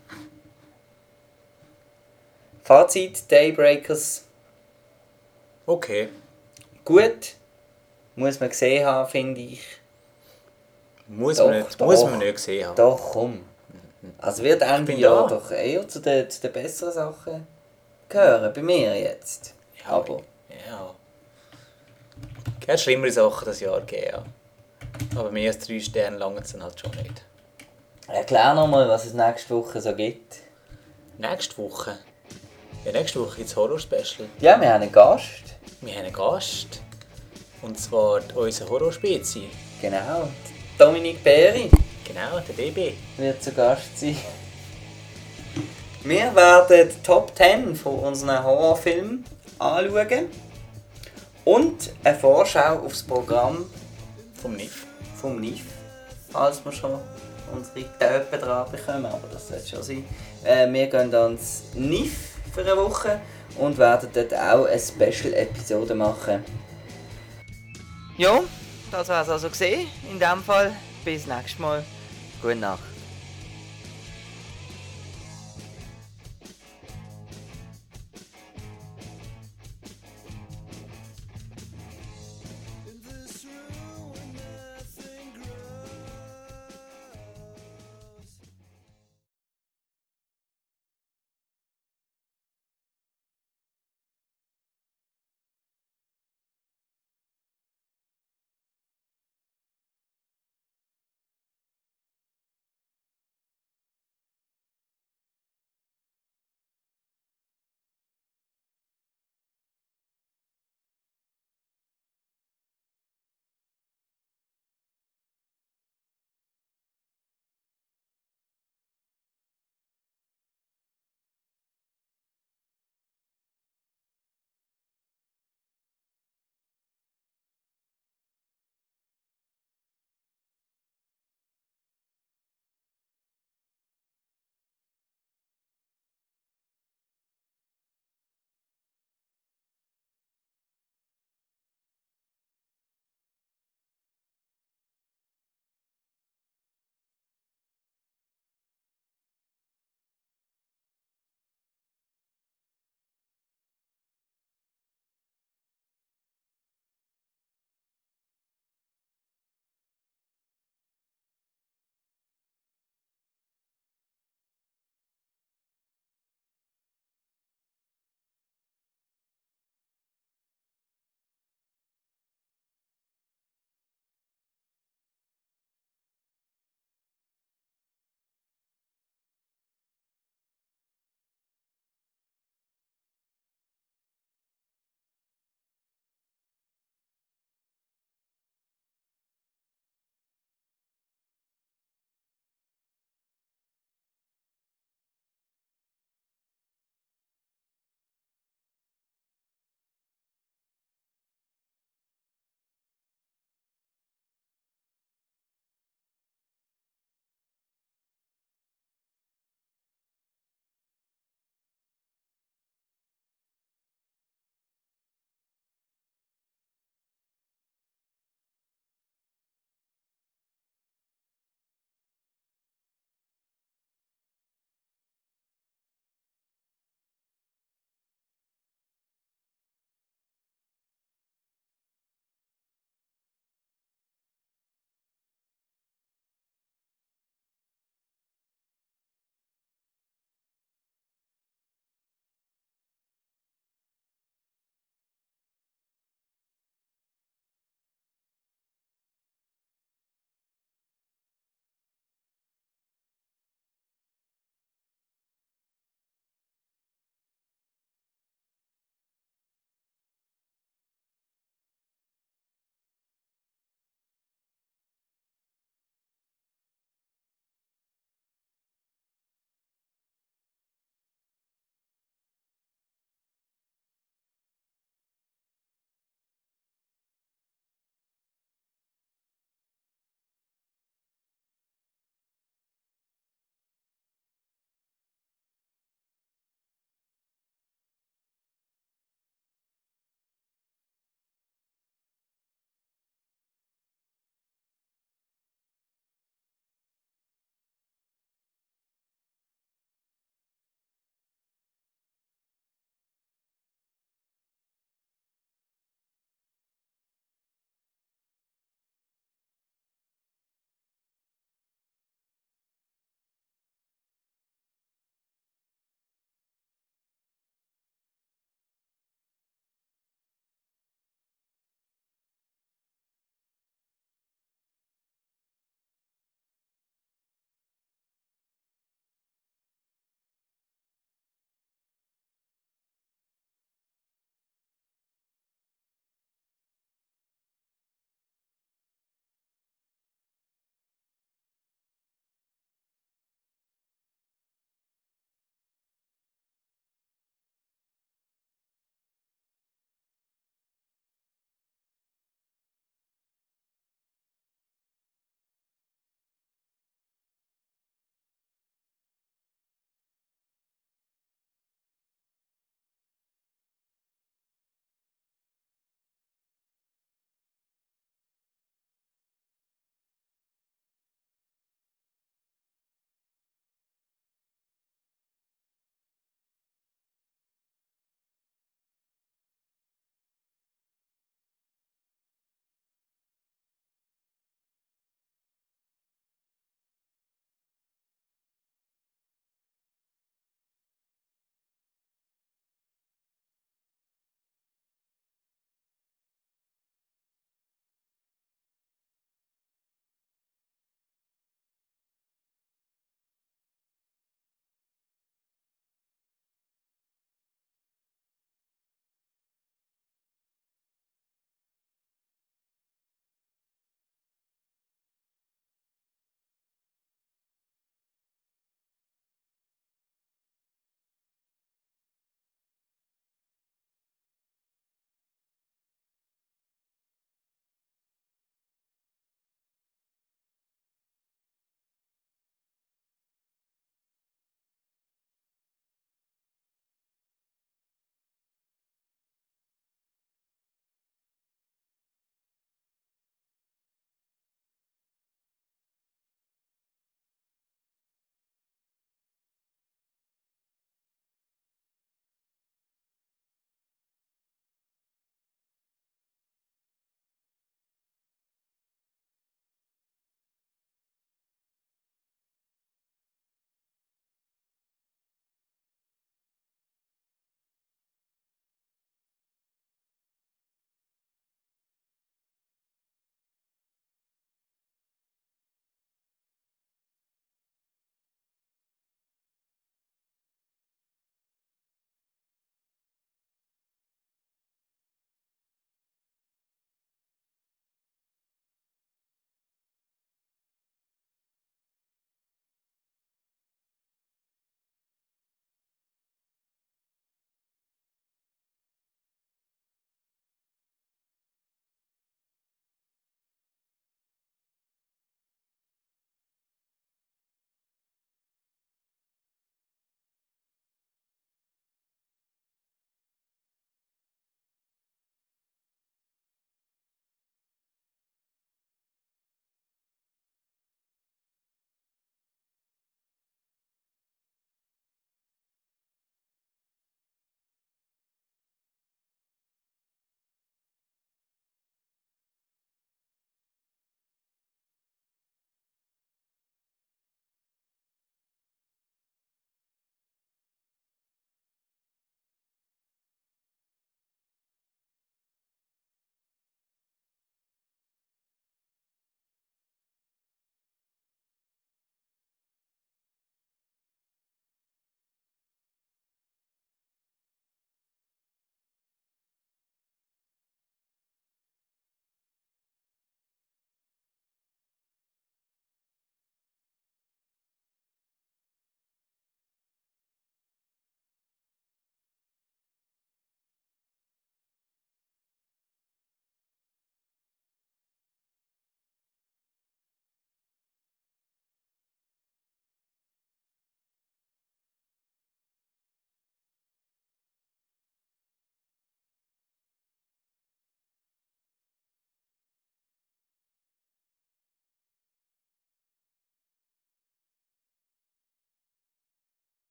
Fazit, Daybreakers. Okay. Gut. Muss man gesehen haben, finde ich. Muss man nicht gesehen haben. Doch, komm. Also wird Ende Jahr doch eher zu den besseren Sachen gehören, bei mir jetzt. Ja, aber... Ja. Es hat schlimmere Sachen das Jahr gegeben, ja. Aber mehr als 3 Sterne lange es dann halt schon nicht. Erklär nochmal, was es nächste Woche so gibt. Nächste Woche? Ja, nächste Woche gibt es Horror-Special. Ja, wir haben einen Gast. Wir haben einen Gast. Und zwar unsere Horror-Spezi. Genau. Dominik Beri. Genau, der DB. Wird zu Gast sein. Wir werden die Top 10 von unseren Horrorfilmen anschauen. Und eine Vorschau auf das Programm vom NIF. Falls wir schon unsere Töpfe dran bekommen, aber das sollte schon sein. Wir gehen ans NIF für eine Woche und werden dort auch eine Special-Episode machen. Ja, das war es also gesehen. In dem Fall bis nächstes Mal. Gute Nacht.